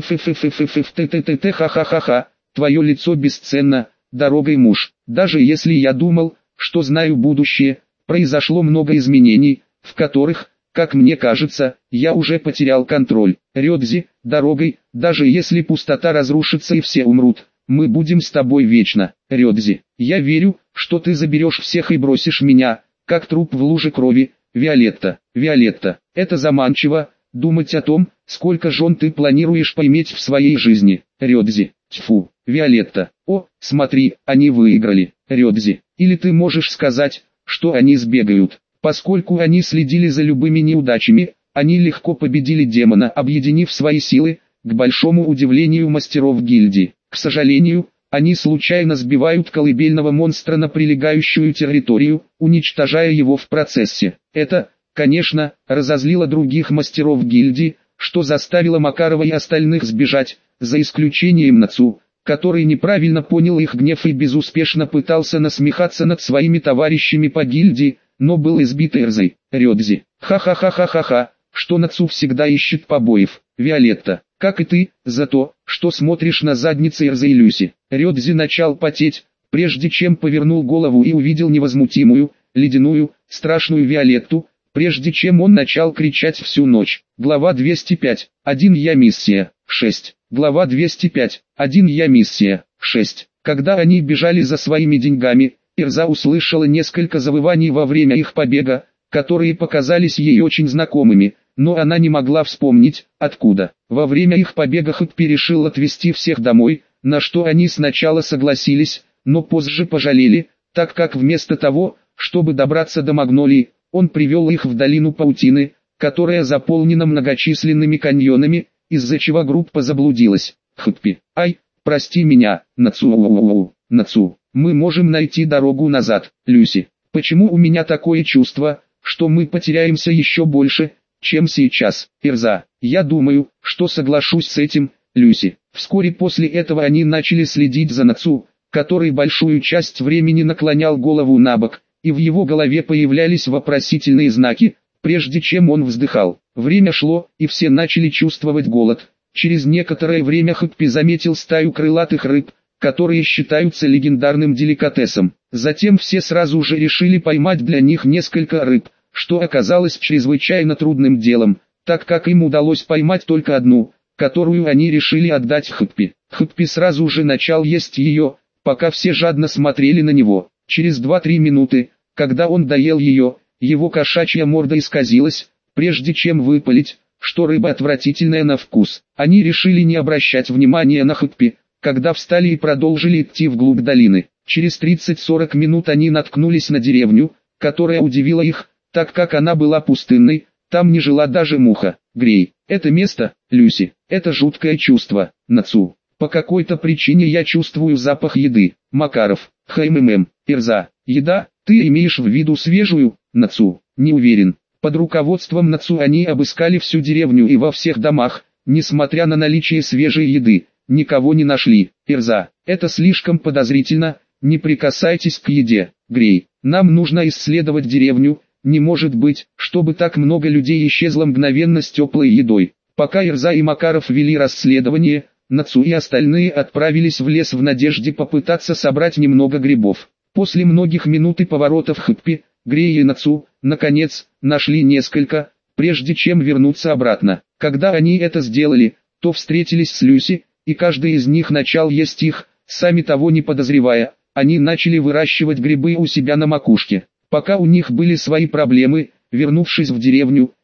Пф-ф-ф-ф-ф-ф-т-т-т-ха-ха-ха. Твое лицо бесценно, дорогой муж. Даже если я думал, что знаю будущее, произошло много изменений, в которых, как мне кажется, я уже потерял контроль. Рёдзи, дорогой, даже если пустота разрушится и все умрут, мы будем с тобой вечно. Рёдзи, я верю, что ты заберешь всех и бросишь меня, как труп в луже крови. Виолетта, Виолетта, это заманчиво, думать о том, сколько жен ты планируешь поиметь в своей жизни. Рёдзи, тьфу, Виолетта, о, смотри, они выиграли. Рёдзи, или ты можешь сказать, что они сбегают. Поскольку они следили за любыми неудачами, они легко победили демона, объединив свои силы, к большому удивлению мастеров гильдии. К сожалению, они случайно сбивают колыбельного монстра на прилегающую территорию, уничтожая его в процессе. Это, конечно, разозлило других мастеров гильдии, что заставило Макарова и остальных сбежать, за исключением Нацу, который неправильно понял их гнев и безуспешно пытался насмехаться над своими товарищами по гильдии, но был избит Эрзой. Рёдзи, ха-ха-ха-ха-ха-ха, что Нацу всегда ищет побоев. Виолетта, как и ты, за то, что смотришь на задницы Эрзы и Люси. Рёдзи начал потеть, прежде чем повернул голову и увидел невозмутимую, ледяную, страшную Виолетту, прежде чем он начал кричать всю ночь. Глава двести пять. Один я миссия. шесть. Глава двести пять. Один я миссия. шесть. Когда они бежали за своими деньгами, Эрза услышала несколько завываний во время их побега, которые показались ей очень знакомыми, но она не могла вспомнить, откуда. Во время их побега Хэтпи решил отвезти всех домой, на что они сначала согласились, но позже пожалели, так как вместо того, чтобы добраться до Магнолии, он привел их в долину паутины, которая заполнена многочисленными каньонами, из-за чего группа заблудилась. Хэтпи, ай, прости меня, Нацу, Нацу, мы можем найти дорогу назад. Люси, почему у меня такое чувство, что мы потеряемся еще больше, чем сейчас? Эрза, я думаю, что соглашусь с этим, Люси. Вскоре после этого они начали следить за Нацу, который большую часть времени наклонял голову набок, и в его голове появлялись вопросительные знаки, прежде чем он вздыхал. Время шло, и все начали чувствовать голод. Через некоторое время Хэтпи заметил стаю крылатых рыб, которые считаются легендарным деликатесом. Затем все сразу же решили поймать для них несколько рыб, что оказалось чрезвычайно трудным делом, так как им удалось поймать только одну, которую они решили отдать Хэтпи. Хэтпи сразу же начал есть ее, пока все жадно смотрели на него. Через два-три минуты, когда он доел ее, его кошачья морда исказилась, прежде чем выпалить, что рыба отвратительная на вкус. Они решили не обращать внимания на Хэтпи, когда встали и продолжили идти вглубь долины. Через тридцать-сорок минут они наткнулись на деревню, которая удивила их, так как она была пустынной, там не жила даже муха. Грей, это место, Люси, это жуткое чувство. Нацу, по какой-то причине я чувствую запах еды. Макаров, ХММ, Эрза, еда, ты имеешь в виду свежую? Нацу, не уверен. Под руководством Нацу они обыскали всю деревню и во всех домах, несмотря на наличие свежей еды, никого не нашли. Эрза, это слишком подозрительно, не прикасайтесь к еде. Грей, нам нужно исследовать деревню, не может быть, чтобы так много людей исчезло мгновенно с теплой едой. Пока Эрза и Макаров вели расследование, Нацу и остальные отправились в лес в надежде попытаться собрать немного грибов. После многих минут и поворотов Хэтпи, Грей и Нацу, наконец, нашли несколько, прежде чем вернуться обратно. Когда они это сделали, то встретились с Люси, и каждый из них начал есть их, сами того не подозревая. Они начали выращивать грибы у себя на макушке. Пока у них были свои проблемы, вернувшись в деревню,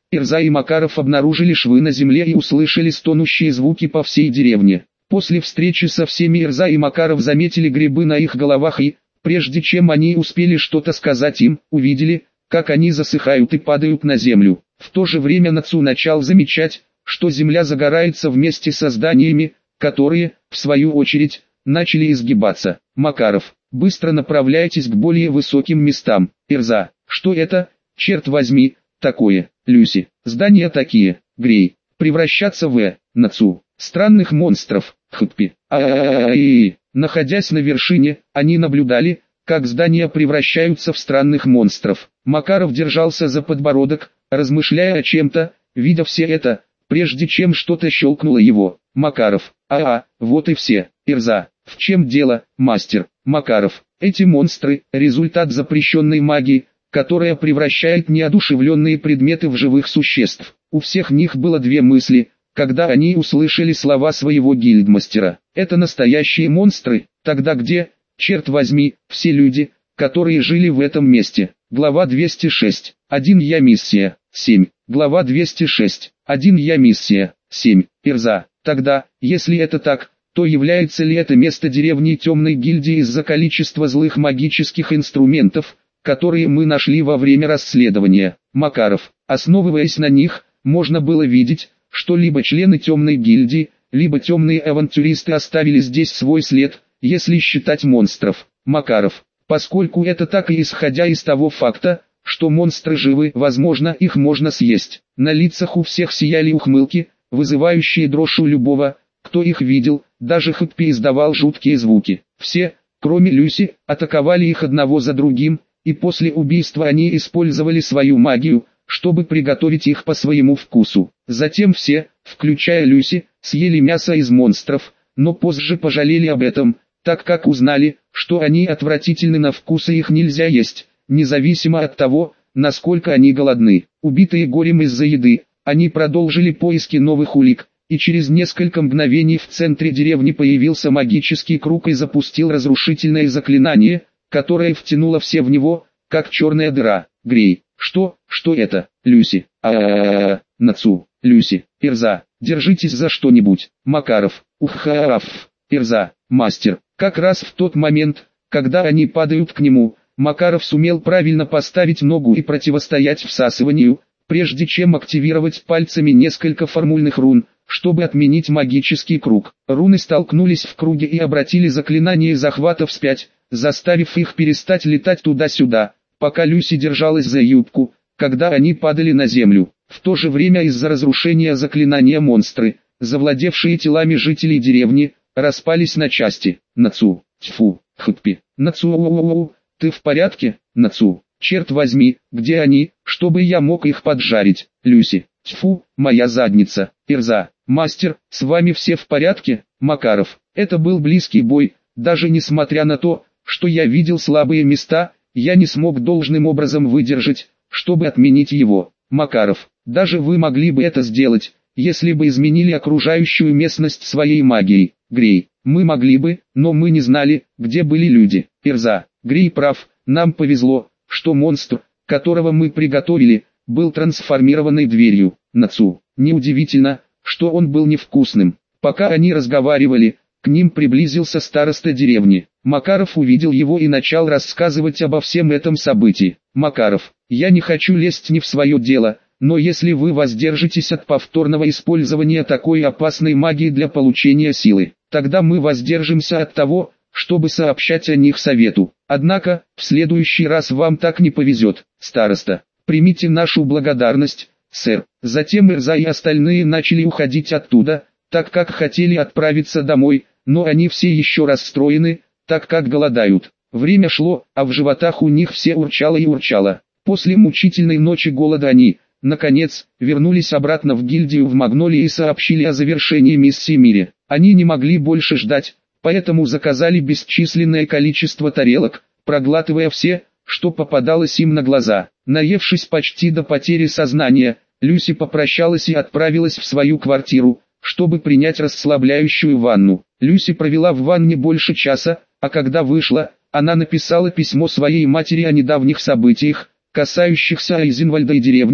Ирза и Макаров обнаружили швы на земле и услышали стонущие звуки по всей деревне. После встречи со всеми Ирза и Макаров заметили грибы на их головах и, прежде чем они успели что-то сказать им, увидели, как они засыхают и падают на землю. В то же время Нацу начал замечать, что земля загорается вместе со зданиями, которые, в свою очередь, начали изгибаться. Макаров: быстро направляйтесь к более высоким местам. Ирза: что это, черт возьми, такое? Люси: здания такие, Грей, превращаться в Нацу, странных монстров. Хутпи: а-а-а-а-и. Находясь на вершине, они наблюдали, как здания превращаются в странных монстров. Макаров держался за подбородок, размышляя о чем-то, видя все это, прежде чем что-то щелкнуло его. Макаров: а-а, вот и все. Ирза: в чем дело, мастер? Макаров: эти монстры – результат запрещенной магии, которая превращает неодушевленные предметы в живых существ. У всех них было две мысли, когда они услышали слова своего гильдмастера. Это настоящие монстры, тогда где, черт возьми, все люди, которые жили в этом месте? Глава двести шесть. Один я миссия. семь. Глава двести шесть. Один я миссия. семь. Ирза: тогда, если это так, то является ли это место деревни темной гильдии из-за количества злых магических инструментов, которые мы нашли во время расследования? Макаров: основываясь на них, можно было видеть, что либо члены темной гильдии, либо темные авантюристы оставили здесь свой след, если считать монстров. Макаров: поскольку это так и исходя из того факта, что монстры живы, возможно, их можно съесть. На лицах у всех сияли ухмылки, вызывающие дрожь у любого, кто их видел, даже Хутпи издавал жуткие звуки. Все, кроме Люси, атаковали их одного за другим, и после убийства они использовали свою магию, чтобы приготовить их по своему вкусу. Затем все, включая Люси, съели мясо из монстров, но позже пожалели об этом, так как узнали, что они отвратительны на вкус и их нельзя есть, независимо от того, насколько они голодны. Убитые горем из-за еды, они продолжили поиски новых улик, и через несколько мгновений в центре деревни появился магический круг и запустил разрушительное заклинание, которое втянуло все в него, как черная дыра. Грей: что, что это? Люси: а-а-а-а, Нацу, Люси, Ирза, держитесь за что-нибудь. Макаров: ух-ха-аф. Ирза: мастер. Как раз в тот момент, когда они падают к нему, Макаров сумел правильно поставить ногу и противостоять всасыванию, прежде чем активировать пальцами несколько формульных рун, чтобы отменить магический круг. Руны столкнулись в круге и обратили заклинание захвата вспять, заставив их перестать летать туда-сюда, пока Люси держалась за юбку, когда они падали на землю. В то же время из-за разрушения заклинания монстры, завладевшие телами жителей деревни, распались на части. Нацу: тьфу, Хутпи. Нацу, ты в порядке? Нацу: черт возьми, где они, чтобы я мог их поджарить? Люси: тьфу, моя задница. Ирза: мастер, с вами все в порядке? Макаров: это был близкий бой, даже несмотря на то, что я видел слабые места, я не смог должным образом выдержать, чтобы отменить его. Макаров: даже вы могли бы это сделать, если бы изменили окружающую местность своей магией. Грей: мы могли бы, но мы не знали, где были люди. Ирза: Грей прав, нам повезло, что монстр, которого мы приготовили, был трансформированной дверью. Нацу: неудивительно, что он был невкусным. Пока они разговаривали, к ним приблизился староста деревни. Макаров увидел его и начал рассказывать обо всем этом событии. Макаров: я не хочу лезть не в свое дело, но если вы воздержитесь от повторного использования такой опасной магии для получения силы, тогда мы воздержимся от того, чтобы сообщать о них совету. Однако, в следующий раз вам так не повезет, староста. Примите нашу благодарность, сэр. Затем Ирза и остальные начали уходить оттуда, так как хотели отправиться домой, но они все еще расстроены, так как голодают. Время шло, а в животах у них все урчало и урчало. После мучительной ночи голода они, наконец, вернулись обратно в гильдию в Магнолии и сообщили о завершении миссии Мире. Они не могли больше ждать, поэтому заказали бесчисленное количество тарелок, проглатывая все, что попадалось им на глаза. Наевшись почти до потери сознания, Люси попрощалась и отправилась в свою квартиру, чтобы принять расслабляющую ванну. Люси провела в ванне больше часа, а когда вышла, она написала письмо своей матери о недавних событиях, касающихся Айзенвальда и деревни,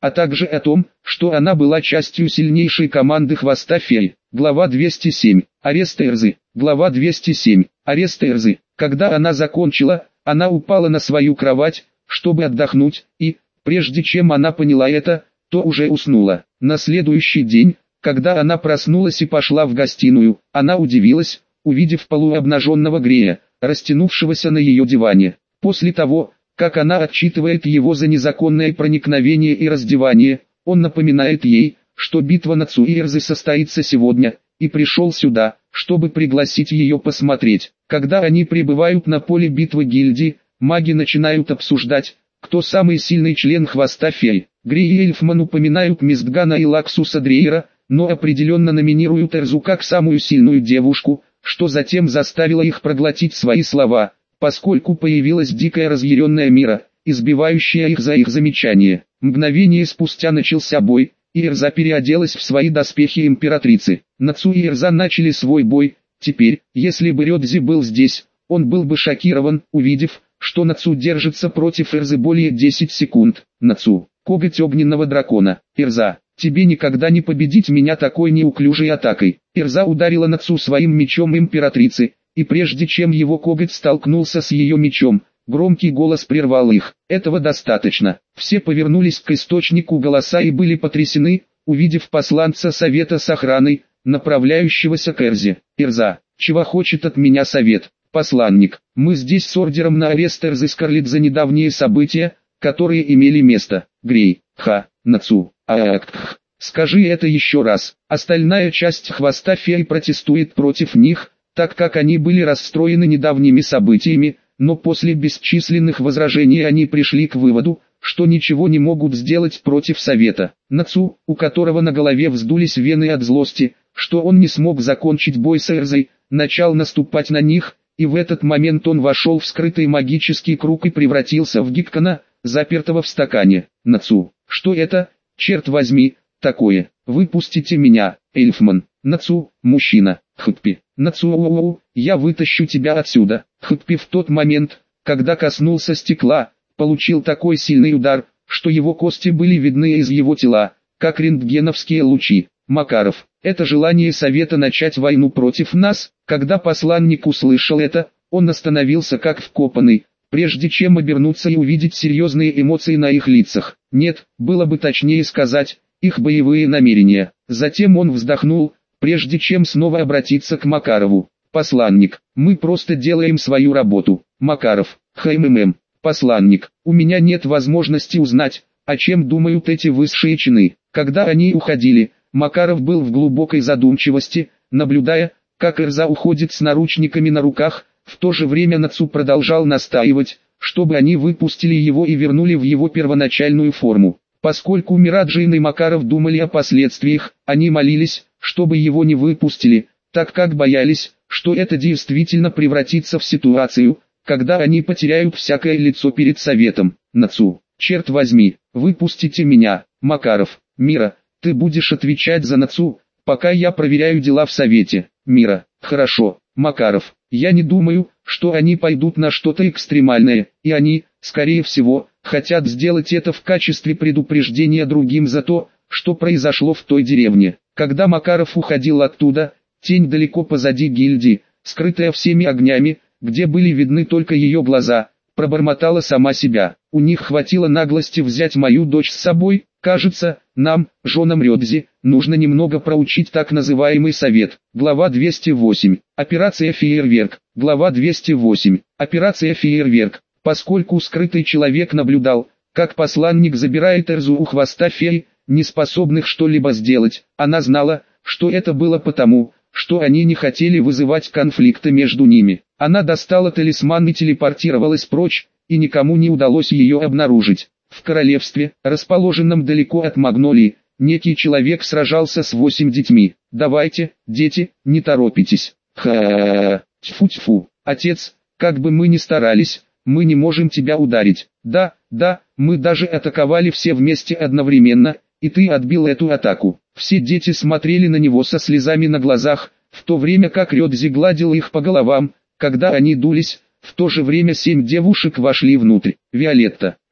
а также о том, что она была частью сильнейшей команды Хвоста Феи. Глава двести семь. Арест Эрзы. Глава двести семь. Арест Эрзы. Когда она закончила, она упала на свою кровать, чтобы отдохнуть, и, прежде чем она поняла это, то уже уснула. На следующий день, когда она проснулась и пошла в гостиную, она удивилась, увидев полуобнаженного Грея, растянувшегося на ее диване. После того, как она отчитывает его за незаконное проникновение и раздевание, он напоминает ей, что битва на Цуирзе состоится сегодня, и пришел сюда, чтобы пригласить ее посмотреть. Когда они прибывают на поле битвы гильдии, маги начинают обсуждать, кто самый сильный член Хвоста Фей. Грей и Эльфман упоминают Мистгана и Лаксуса Дрейера, но определенно номинируют Эрзу как самую сильную девушку, что затем заставило их проглотить свои слова, поскольку появилась дикая разъяренная Мира, избивающая их за их замечания. Мгновение спустя начался бой, и Эрза переоделась в свои доспехи императрицы. Нацу и Эрза начали свой бой. Теперь, если бы Рёдзи был здесь, он был бы шокирован, увидев, что Нацу держится против Эрзы более десяти секунд. Нацу, коготь огненного дракона. Эрза, тебе никогда не победить меня такой неуклюжей атакой. Эрза ударила Нацу своим мечом императрицы, и прежде чем его коготь столкнулся с ее мечом, громкий голос прервал их. Этого достаточно. Все повернулись к источнику голоса и были потрясены, увидев посланца Совета с охраной, направляющегося к Эрзе. Эрза, чего хочет от меня Совет? Посланник, мы здесь с ордером на арест Эрзы Скарлетт за недавние события, которые имели место. Грей, ха, Нацу, аакх. Скажи это еще раз. Остальная часть Хвоста Феи протестует против них, так как они были расстроены недавними событиями, но после бесчисленных возражений они пришли к выводу, что ничего не могут сделать против Совета. Нацу, у которого на голове вздулись вены от злости, что он не смог закончить бой с Эрзой, начал наступать на них, и в этот момент он вошел в скрытый магический круг и превратился в Гиккана, запертого в стакане. Нацу, что это, черт возьми, такое? Выпустите меня, Эльфман. Нацу, мужчина. Хутпи. Нацу, я вытащу тебя отсюда. Хутпи в тот момент, когда коснулся стекла, получил такой сильный удар, что его кости были видны из его тела, как рентгеновские лучи. Макаров, это желание Совета начать войну против нас. Когда посланник услышал это, он остановился как вкопанный, прежде чем обернуться и увидеть серьезные эмоции на их лицах. Нет, было бы точнее сказать, их боевые намерения. Затем он вздохнул, прежде чем снова обратиться к Макарову. Посланник, мы просто делаем свою работу. Макаров, хммм. Посланник, у меня нет возможности узнать, о чем думают эти высшие чины. Когда они уходили, Макаров был в глубокой задумчивости, наблюдая, как Эрза уходит с наручниками на руках. В то же время Нацу продолжал настаивать, чтобы они выпустили его и вернули в его первоначальную форму. Поскольку Мираджин и Макаров думали о последствиях, они молились, чтобы его не выпустили, так как боялись, что это действительно превратится в ситуацию, когда они потеряют всякое лицо перед Советом. Нацу, черт возьми, выпустите меня. Макаров, Мира, ты будешь отвечать за Нацу, пока я проверяю дела в Совете. Мира, хорошо. Макаров, я не думаю, что они пойдут на что-то экстремальное, и они, скорее всего, хотят сделать это в качестве предупреждения другим за то, что произошло в той деревне. Когда Макаров уходил оттуда, тень далеко позади гильдии, скрытая всеми огнями, где были видны только ее глаза, пробормотала сама себя. У них хватило наглости взять мою дочь с собой. Кажется, нам, женам Рёдзи, нужно немного проучить так называемый Совет. Глава двести восемь. Операция «Фейерверк». Глава двести восемь. Операция «Фейерверк». Поскольку скрытый человек наблюдал, как посланник забирает Эрзу у Хвоста Феи, не способных что-либо сделать, она знала, что это было потому, что они не хотели вызывать конфликта между ними. Она достала талисман и телепортировалась прочь, и никому не удалось ее обнаружить. В королевстве, расположенном далеко от Магнолии, некий человек сражался с восемь детьми. Давайте, дети, не торопитесь. Ха-ха-ха. Тьфу-тьфу. Отец, как бы мы ни старались, мы не можем тебя ударить. Да, да, мы даже атаковали все вместе одновременно, и ты отбил эту атаку. Все дети смотрели на него со слезами на глазах, в то время как Рёдзи гладил их по головам, когда они дулись. В то же время семь девушек вошли внутрь. Виолетта,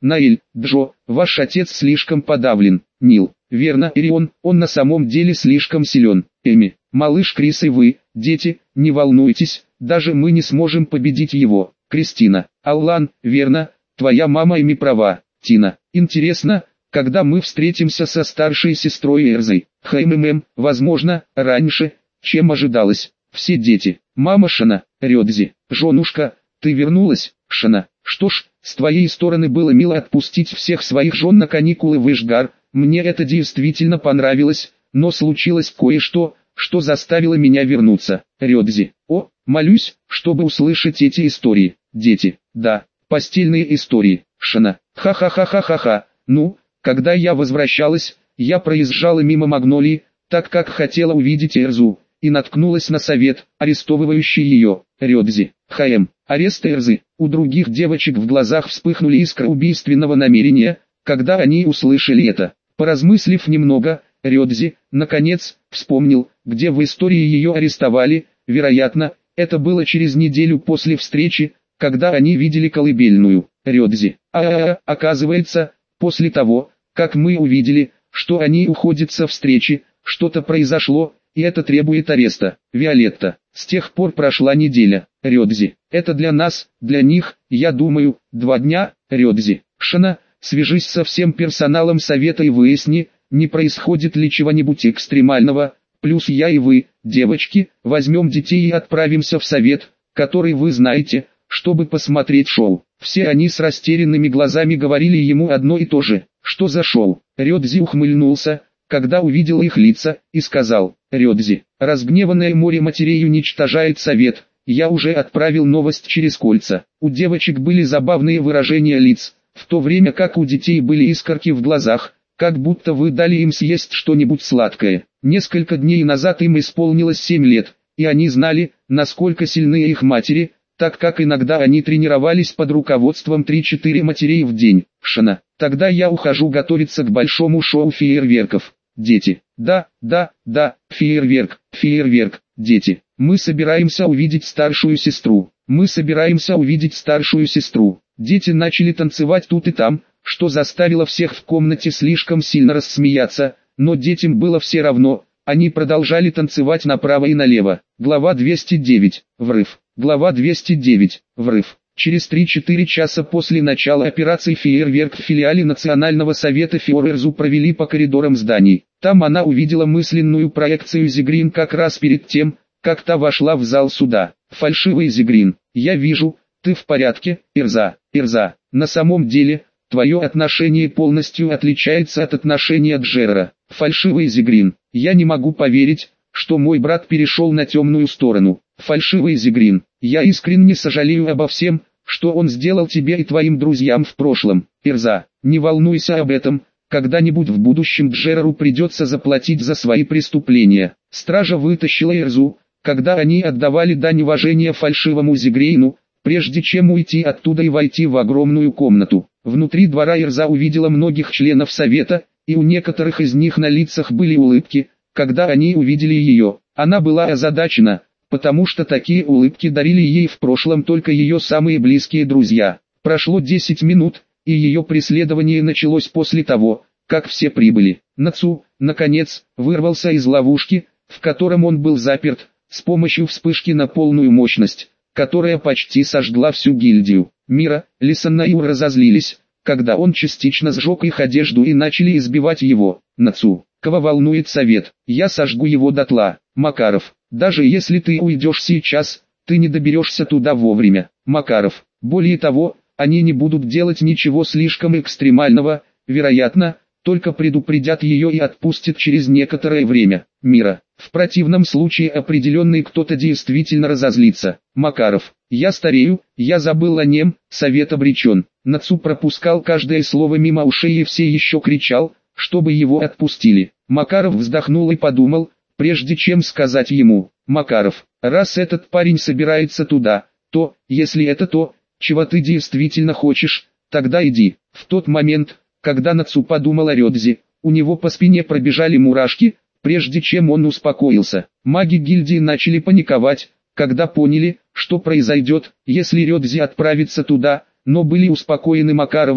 Наэль, Джо, ваш отец слишком подавлен. Нил, верно, Ирион, он на самом деле слишком силен. Эми, малыш Крис и вы, дети, не волнуйтесь, даже мы не сможем победить его. Кристина, Аллан, верно, твоя мама Эми права. Тина, интересно, когда мы встретимся со старшей сестрой Эрзой? ХММ, возможно, раньше, чем ожидалось. Все дети. Мама Шана, Рёдзи, женушка, ты вернулась, Шана. Что ж, с твоей стороны было мило отпустить всех своих жен на каникулы в Ишгар. Мне это действительно понравилось, но случилось кое-что, что заставило меня вернуться. Рёдзи, о, молюсь, чтобы услышать эти истории. Дети, да, постельные истории. Шана, ха-ха-ха-ха-ха-ха. Ну, когда я возвращалась, я проезжала мимо Магнолии, так как хотела увидеть Эрзу, и наткнулась на совет, арестовывающий ее. Рёдзи, ХМ, арест Эрзы. У других девочек в глазах вспыхнули искры убийственного намерения, когда они услышали это. Поразмыслив немного, Рёдзи, наконец, вспомнил, где в истории ее арестовали. Вероятно, это было через неделю после встречи, когда они видели колыбельную. Рёдзи, а-а-а, оказывается, после того, как мы увидели, что они уходят со встречи, что-то произошло, и это требует ареста. Виолетта, с тех пор прошла неделя. Рёдзи, это для нас, для них, я думаю, два дня. Рёдзи, Шана, свяжись со всем персоналом совета и выясни, не происходит ли чего-нибудь экстремального, плюс я и вы, девочки, возьмем детей и отправимся в совет, который вы знаете, чтобы посмотреть шоу. Все они с растерянными глазами говорили ему одно и то же. Что за шоу? Рёдзи ухмыльнулся, когда увидел их лица, и сказал: Рёдзи, разгневанное море матерей уничтожает совет. Я уже отправил новость через кольца. У девочек были забавные выражения лиц, в то время как у детей были искорки в глазах, как будто вы дали им съесть что-нибудь сладкое. Несколько дней назад им исполнилось семь лет, и они знали, насколько сильны их матери, так как иногда они тренировались под руководством три-четыре матерей в день. Шана, тогда я ухожу готовиться к большому шоу фейерверков. Дети, да, да, да, фейерверк, фейерверк, дети. Мы собираемся увидеть старшую сестру. Мы собираемся увидеть старшую сестру. Дети начали танцевать тут и там, что заставило всех в комнате слишком сильно рассмеяться, но детям было все равно, они продолжали танцевать направо и налево. Глава двести девять. Врыв. Глава двести девять. Врыв. Через три-четыре часа после начала операции «Фейерверк» в филиале Национального совета Фиорерзу провели по коридорам зданий. Там она увидела мысленную проекцию Зигрин как раз перед тем, как та вошла в зал суда. Фальшивый Зигрин, я вижу, ты в порядке, Эрза, Эрза. На самом деле, твое отношение полностью отличается от отношения Джерра. Фальшивый Зигрин, я не могу поверить, что мой брат перешел на темную сторону. Фальшивый Зигрин, я искренне сожалею обо всем, что он сделал тебе и твоим друзьям в прошлом. Эрза, не волнуйся об этом, когда-нибудь в будущем Джерару придется заплатить за свои преступления. Стража вытащила Эрзу, когда они отдавали дань уважения фальшивому Зигрейну, прежде чем уйти оттуда и войти в огромную комнату. Внутри двора Эрза увидела многих членов совета, и у некоторых из них на лицах были улыбки, когда они увидели ее. Она была озадачена, потому что такие улыбки дарили ей в прошлом только ее самые близкие друзья. Прошло десять минут, и ее преследование началось после того, как все прибыли. Нацу, наконец, вырвался из ловушки, в котором он был заперт, с помощью вспышки на полную мощность, которая почти сожгла всю гильдию. Мира, Лисанна и Ур разозлились, когда он частично сжег их одежду и начали избивать его. Нацу, кого волнует совет, я сожгу его дотла. Макаров, даже если ты уйдешь сейчас, ты не доберешься туда вовремя. Макаров, более того, они не будут делать ничего слишком экстремального, вероятно, только предупредят ее и отпустят через некоторое время. Мира, в противном случае определенный кто-то действительно разозлится. Макаров, я старею, я забыл о нем, совет обречен. Нацу пропускал каждое слово мимо ушей и все еще кричал, чтобы его отпустили. Макаров вздохнул и подумал, прежде чем сказать ему: Макаров, раз этот парень собирается туда, то, если это то, чего ты действительно хочешь, тогда иди. В тот момент, когда Нацу подумал о Рёдзи, у него по спине пробежали мурашки, прежде чем он успокоился. Маги гильдии начали паниковать, когда поняли, что произойдет, если Рёдзи отправится туда, но были успокоены Макаровым,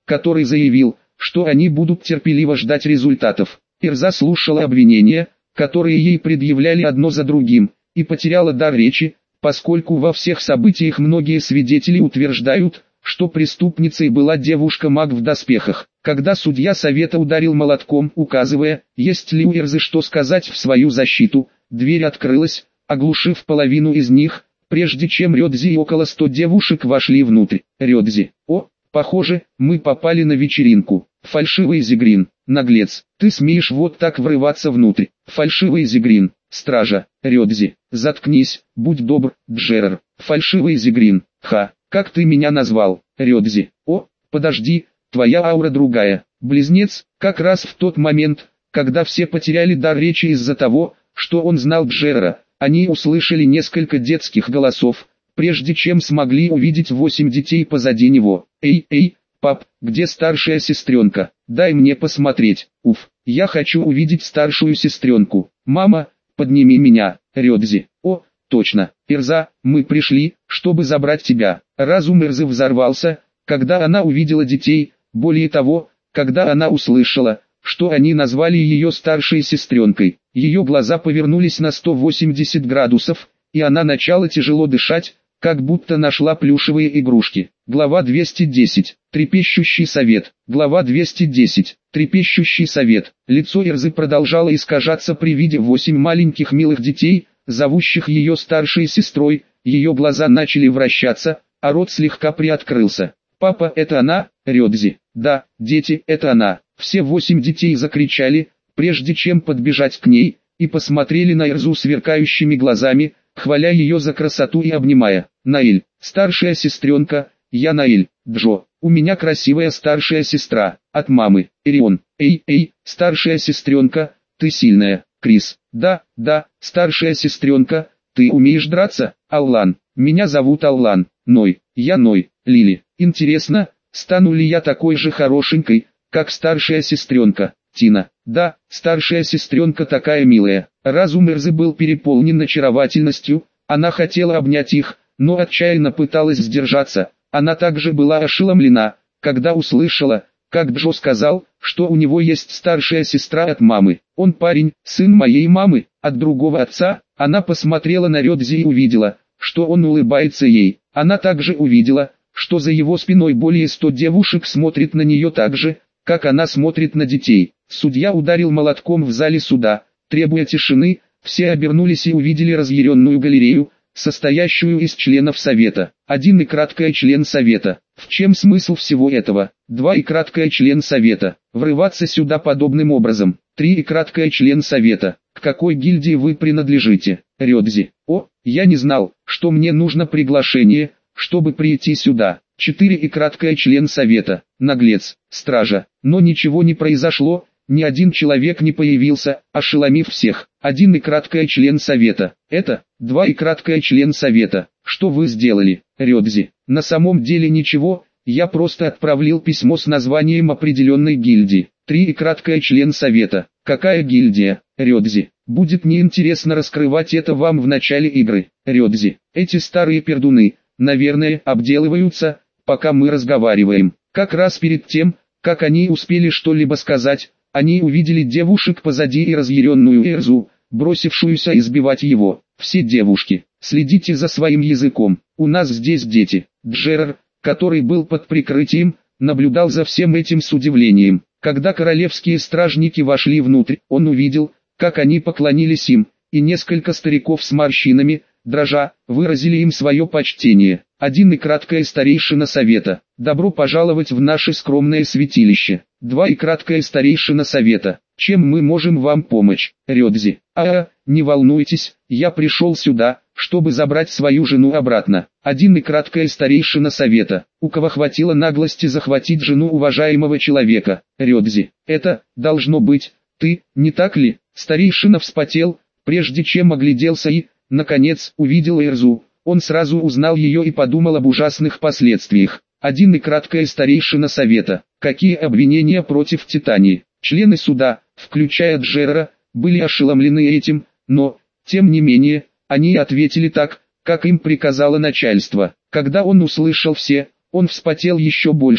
который заявил, что они будут терпеливо ждать результатов. Ирза слушала обвинения, которые ей предъявляли одно за другим, и потеряла дар речи, поскольку во всех событиях многие свидетели утверждают, что преступницей была девушка-маг в доспехах. Когда судья совета ударил молотком, указывая, есть ли у Ирзы что сказать в свою защиту, дверь открылась, оглушив половину из них, прежде чем Рёдзи и около ста девушек вошли внутрь. Рёдзи: «О, похоже, мы попали на вечеринку. Фальшивый Зигрин, наглец, ты смеешь вот так врываться внутрь. Фальшивый Зигрин, стража». Рёдзи: «Заткнись, будь добр, Джерар». Фальшивый Зигрин: «Ха, как ты меня назвал?» Рёдзи: «О, подожди, твоя аура другая». Близнец, как раз в тот момент, когда все потеряли дар речи из-за того, что он знал Джерара, они услышали несколько детских голосов, прежде чем смогли увидеть восемь детей позади него. «Эй, эй, пап, где старшая сестренка? Дай мне посмотреть. Уф, я хочу увидеть старшую сестренку. Мама, подними меня». Рёдзи: «О, точно, Ирза, мы пришли, чтобы забрать тебя». Разум Ирзы взорвался, когда она увидела детей, более того, когда она услышала, что они назвали ее старшей сестренкой. Ее глаза повернулись на сто восемьдесят градусов, и она начала тяжело дышать, как будто нашла плюшевые игрушки. Глава двести десять. Трепещущий совет. Глава двести десять. Трепещущий совет. Лицо Ирзы продолжало искажаться при виде восемь маленьких милых детей, зовущих ее старшей сестрой. Ее глаза начали вращаться, а рот слегка приоткрылся. «Папа, это она?» Рёдзи: «Да, дети, это она». Все восемь детей закричали, прежде чем подбежать к ней, и посмотрели на Ирзу сверкающими глазами, хваля ее за красоту и обнимая. «Наэль, старшая сестренка, я Наэль». Джо: «У меня красивая старшая сестра, от мамы». Ирион: «Эй, эй, старшая сестренка, ты сильная». Крис: «Да, да, старшая сестренка, ты умеешь драться?» Аллан: «Меня зовут Аллан». Ной: «Я Ной». Лили: «Интересно, стану ли я такой же хорошенькой, как старшая сестренка?» Тина: «Да, старшая сестренка такая милая». Разум Ирзы был переполнен очаровательностью, она хотела обнять их, но отчаянно пыталась сдержаться. Она также была ошеломлена, когда услышала, как Джо сказал, что у него есть старшая сестра от мамы. «Он парень, сын моей мамы, от другого отца». Она посмотрела на Рёдзи и увидела, что он улыбается ей. Она также увидела, что за его спиной более ста девушек смотрит на нее так же, как она смотрит на детей. Судья ударил молотком в зале суда, требуя тишины. Все обернулись и увидели разъяренную галерею, состоящую из членов совета. Один и краткое член совета. В чем смысл всего этого? Два и краткое член совета. Врываться сюда подобным образом. Три и краткое член совета. К какой гильдии вы принадлежите? Рёдзи: «О, я не знал, что мне нужно приглашение, чтобы прийти сюда». Четыре и краткое член совета. Наглец, стража. Но ничего не произошло, ни один человек не появился, ошеломив всех. Один и краткое член совета. Это, два и краткое член совета. Что вы сделали, Рёдзи? На самом деле ничего, я просто отправил письмо с названием определенной гильдии. Три и краткое член совета. Какая гильдия, Рёдзи? Будет неинтересно раскрывать это вам в начале игры. Рёдзи: «Эти старые пердуны, наверное, обделываются, пока мы разговариваем». Как раз перед тем, как они успели что-либо сказать, они увидели девушек позади и разъяренную Ирзу, бросившуюся избивать его. «Все девушки, следите за своим языком, у нас здесь дети». Джерар, который был под прикрытием, наблюдал за всем этим с удивлением. Когда королевские стражники вошли внутрь, он увидел, как они поклонились им, и несколько стариков с морщинами, дрожа, выразили им свое почтение. Один и краткое старейшина совета: «Добро пожаловать в наше скромное святилище». Два и краткое старейшина совета: «Чем мы можем вам помочь?» Рёдзи: «А, не волнуйтесь, я пришел сюда, чтобы забрать свою жену обратно». Один и краткое старейшина совета: «У кого хватило наглости захватить жену уважаемого человека?» Рёдзи: «Это, должно быть, ты, не так ли?» Старейшина вспотел, прежде чем огляделся и, наконец, увидел Ирзу. Он сразу узнал ее и подумал об ужасных последствиях. Один и краткое старейшина совета: «Какие обвинения против Титании?» Члены суда, включая Джерара, были ошеломлены этим, но, тем не менее, они ответили так, как им приказало начальство. Когда он услышал все, он вспотел еще больше,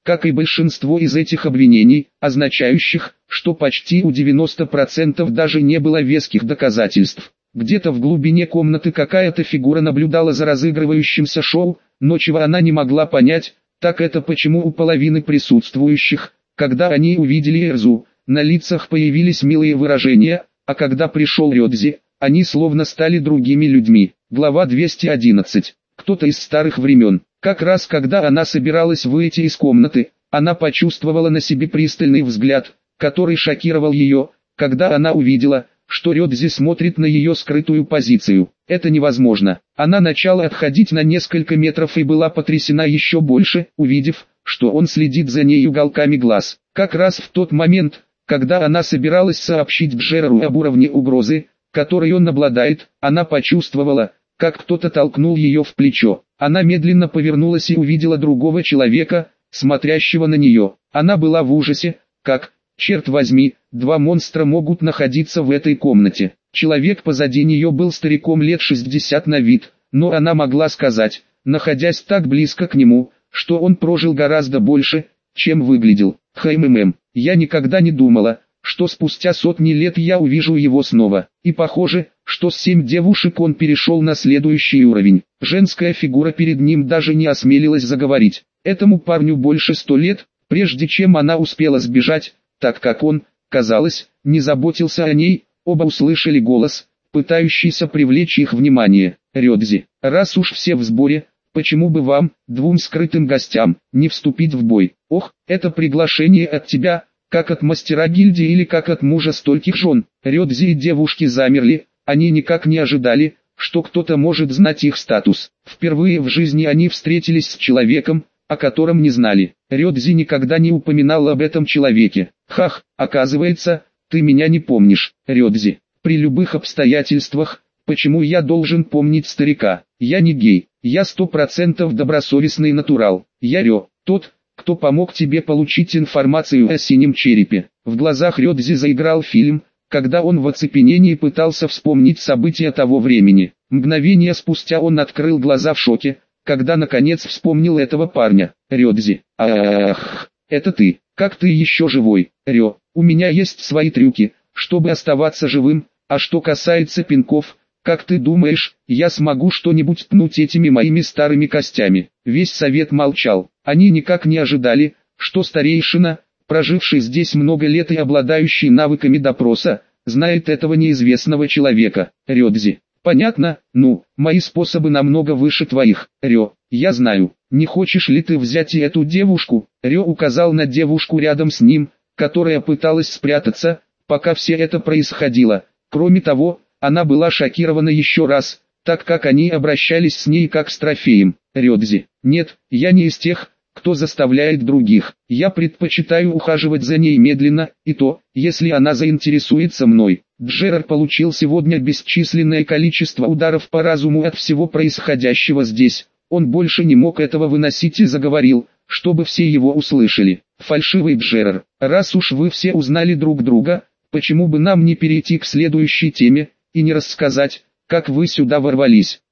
как и большинство из этих обвинений, означающих, что почти у девяноста процентов даже не было веских доказательств. Где-то в глубине комнаты какая-то фигура наблюдала за разыгрывающимся шоу, но чего она не могла понять, так это почему у половины присутствующих, когда они увидели Эрзу, на лицах появились милые выражения, а когда пришел Рёдзи, они словно стали другими людьми. Глава двести одиннадцать. Кто-то из старых времен. Как раз когда она собиралась выйти из комнаты, она почувствовала на себе пристальный взгляд, который шокировал ее, когда она увидела, что Рёдзи смотрит на ее скрытую позицию. Это невозможно. Она начала отходить на несколько метров и была потрясена еще больше, увидев, что он следит за ней уголками глаз. Как раз в тот момент, когда она собиралась сообщить Джерару об уровне угрозы, которой он обладает, она почувствовала, как кто-то толкнул ее в плечо. Она медленно повернулась и увидела другого человека, смотрящего на нее. Она была в ужасе, как, черт возьми, два монстра могут находиться в этой комнате. Человек позади нее был стариком лет шестьдесят на вид, но она могла сказать, находясь так близко к нему, что он прожил гораздо больше, чем выглядел. Хмм, я никогда не думала, что спустя сотни лет я увижу его снова. И похоже, что с семь девушек он перешел на следующий уровень. Женская фигура перед ним даже не осмелилась заговорить. Этому парню больше ста лет, прежде чем она успела сбежать, так как он, казалось, не заботился о ней. Оба услышали голос, пытающийся привлечь их внимание. Рёдзи, раз уж все в сборе, почему бы вам, двум скрытым гостям, не вступить в бой? Ох, это приглашение от тебя, как от мастера гильдии или как от мужа стольких жен. Рёдзи и девушки замерли, они никак не ожидали, что кто-то может знать их статус. Впервые в жизни они встретились с человеком, о котором не знали. Рёдзи никогда не упоминал об этом человеке. Хах, оказывается, ты меня не помнишь. Рёдзи, при любых обстоятельствах, почему я должен помнить старика? Я не гей, я сто процентов добросовестный натурал. Я Рё, тот, кто помог тебе получить информацию о синем черепе. В глазах Рёдзи заиграл фильм, когда он в оцепенении пытался вспомнить события того времени. Мгновение спустя он открыл глаза в шоке, когда наконец вспомнил этого парня. Рёдзи, ах, это ты, как ты еще живой? Рё, у меня есть свои трюки, чтобы оставаться живым, а что касается пинков, как ты думаешь, я смогу что-нибудь пнуть этими моими старыми костями? Весь совет молчал. Они никак не ожидали, что старейшина, проживший здесь много лет и обладающий навыками допроса, знает этого неизвестного человека. Рёдзи, понятно, ну, мои способы намного выше твоих. Рё, я знаю, не хочешь ли ты взять и эту девушку? Рё указал на девушку рядом с ним, которая пыталась спрятаться, пока все это происходило. Кроме того, она была шокирована еще раз, так как они обращались с ней как с трофеем. Рёдзи, нет, я не из тех, кто заставляет других. Я предпочитаю ухаживать за ней медленно, и то, если она заинтересуется мной. Джерар получил сегодня бесчисленное количество ударов по разуму от всего происходящего здесь. Он больше не мог этого выносить и заговорил, чтобы все его услышали. Фальшивый Джерар, раз уж вы все узнали друг друга, почему бы нам не перейти к следующей теме, и не рассказать, как вы сюда ворвались?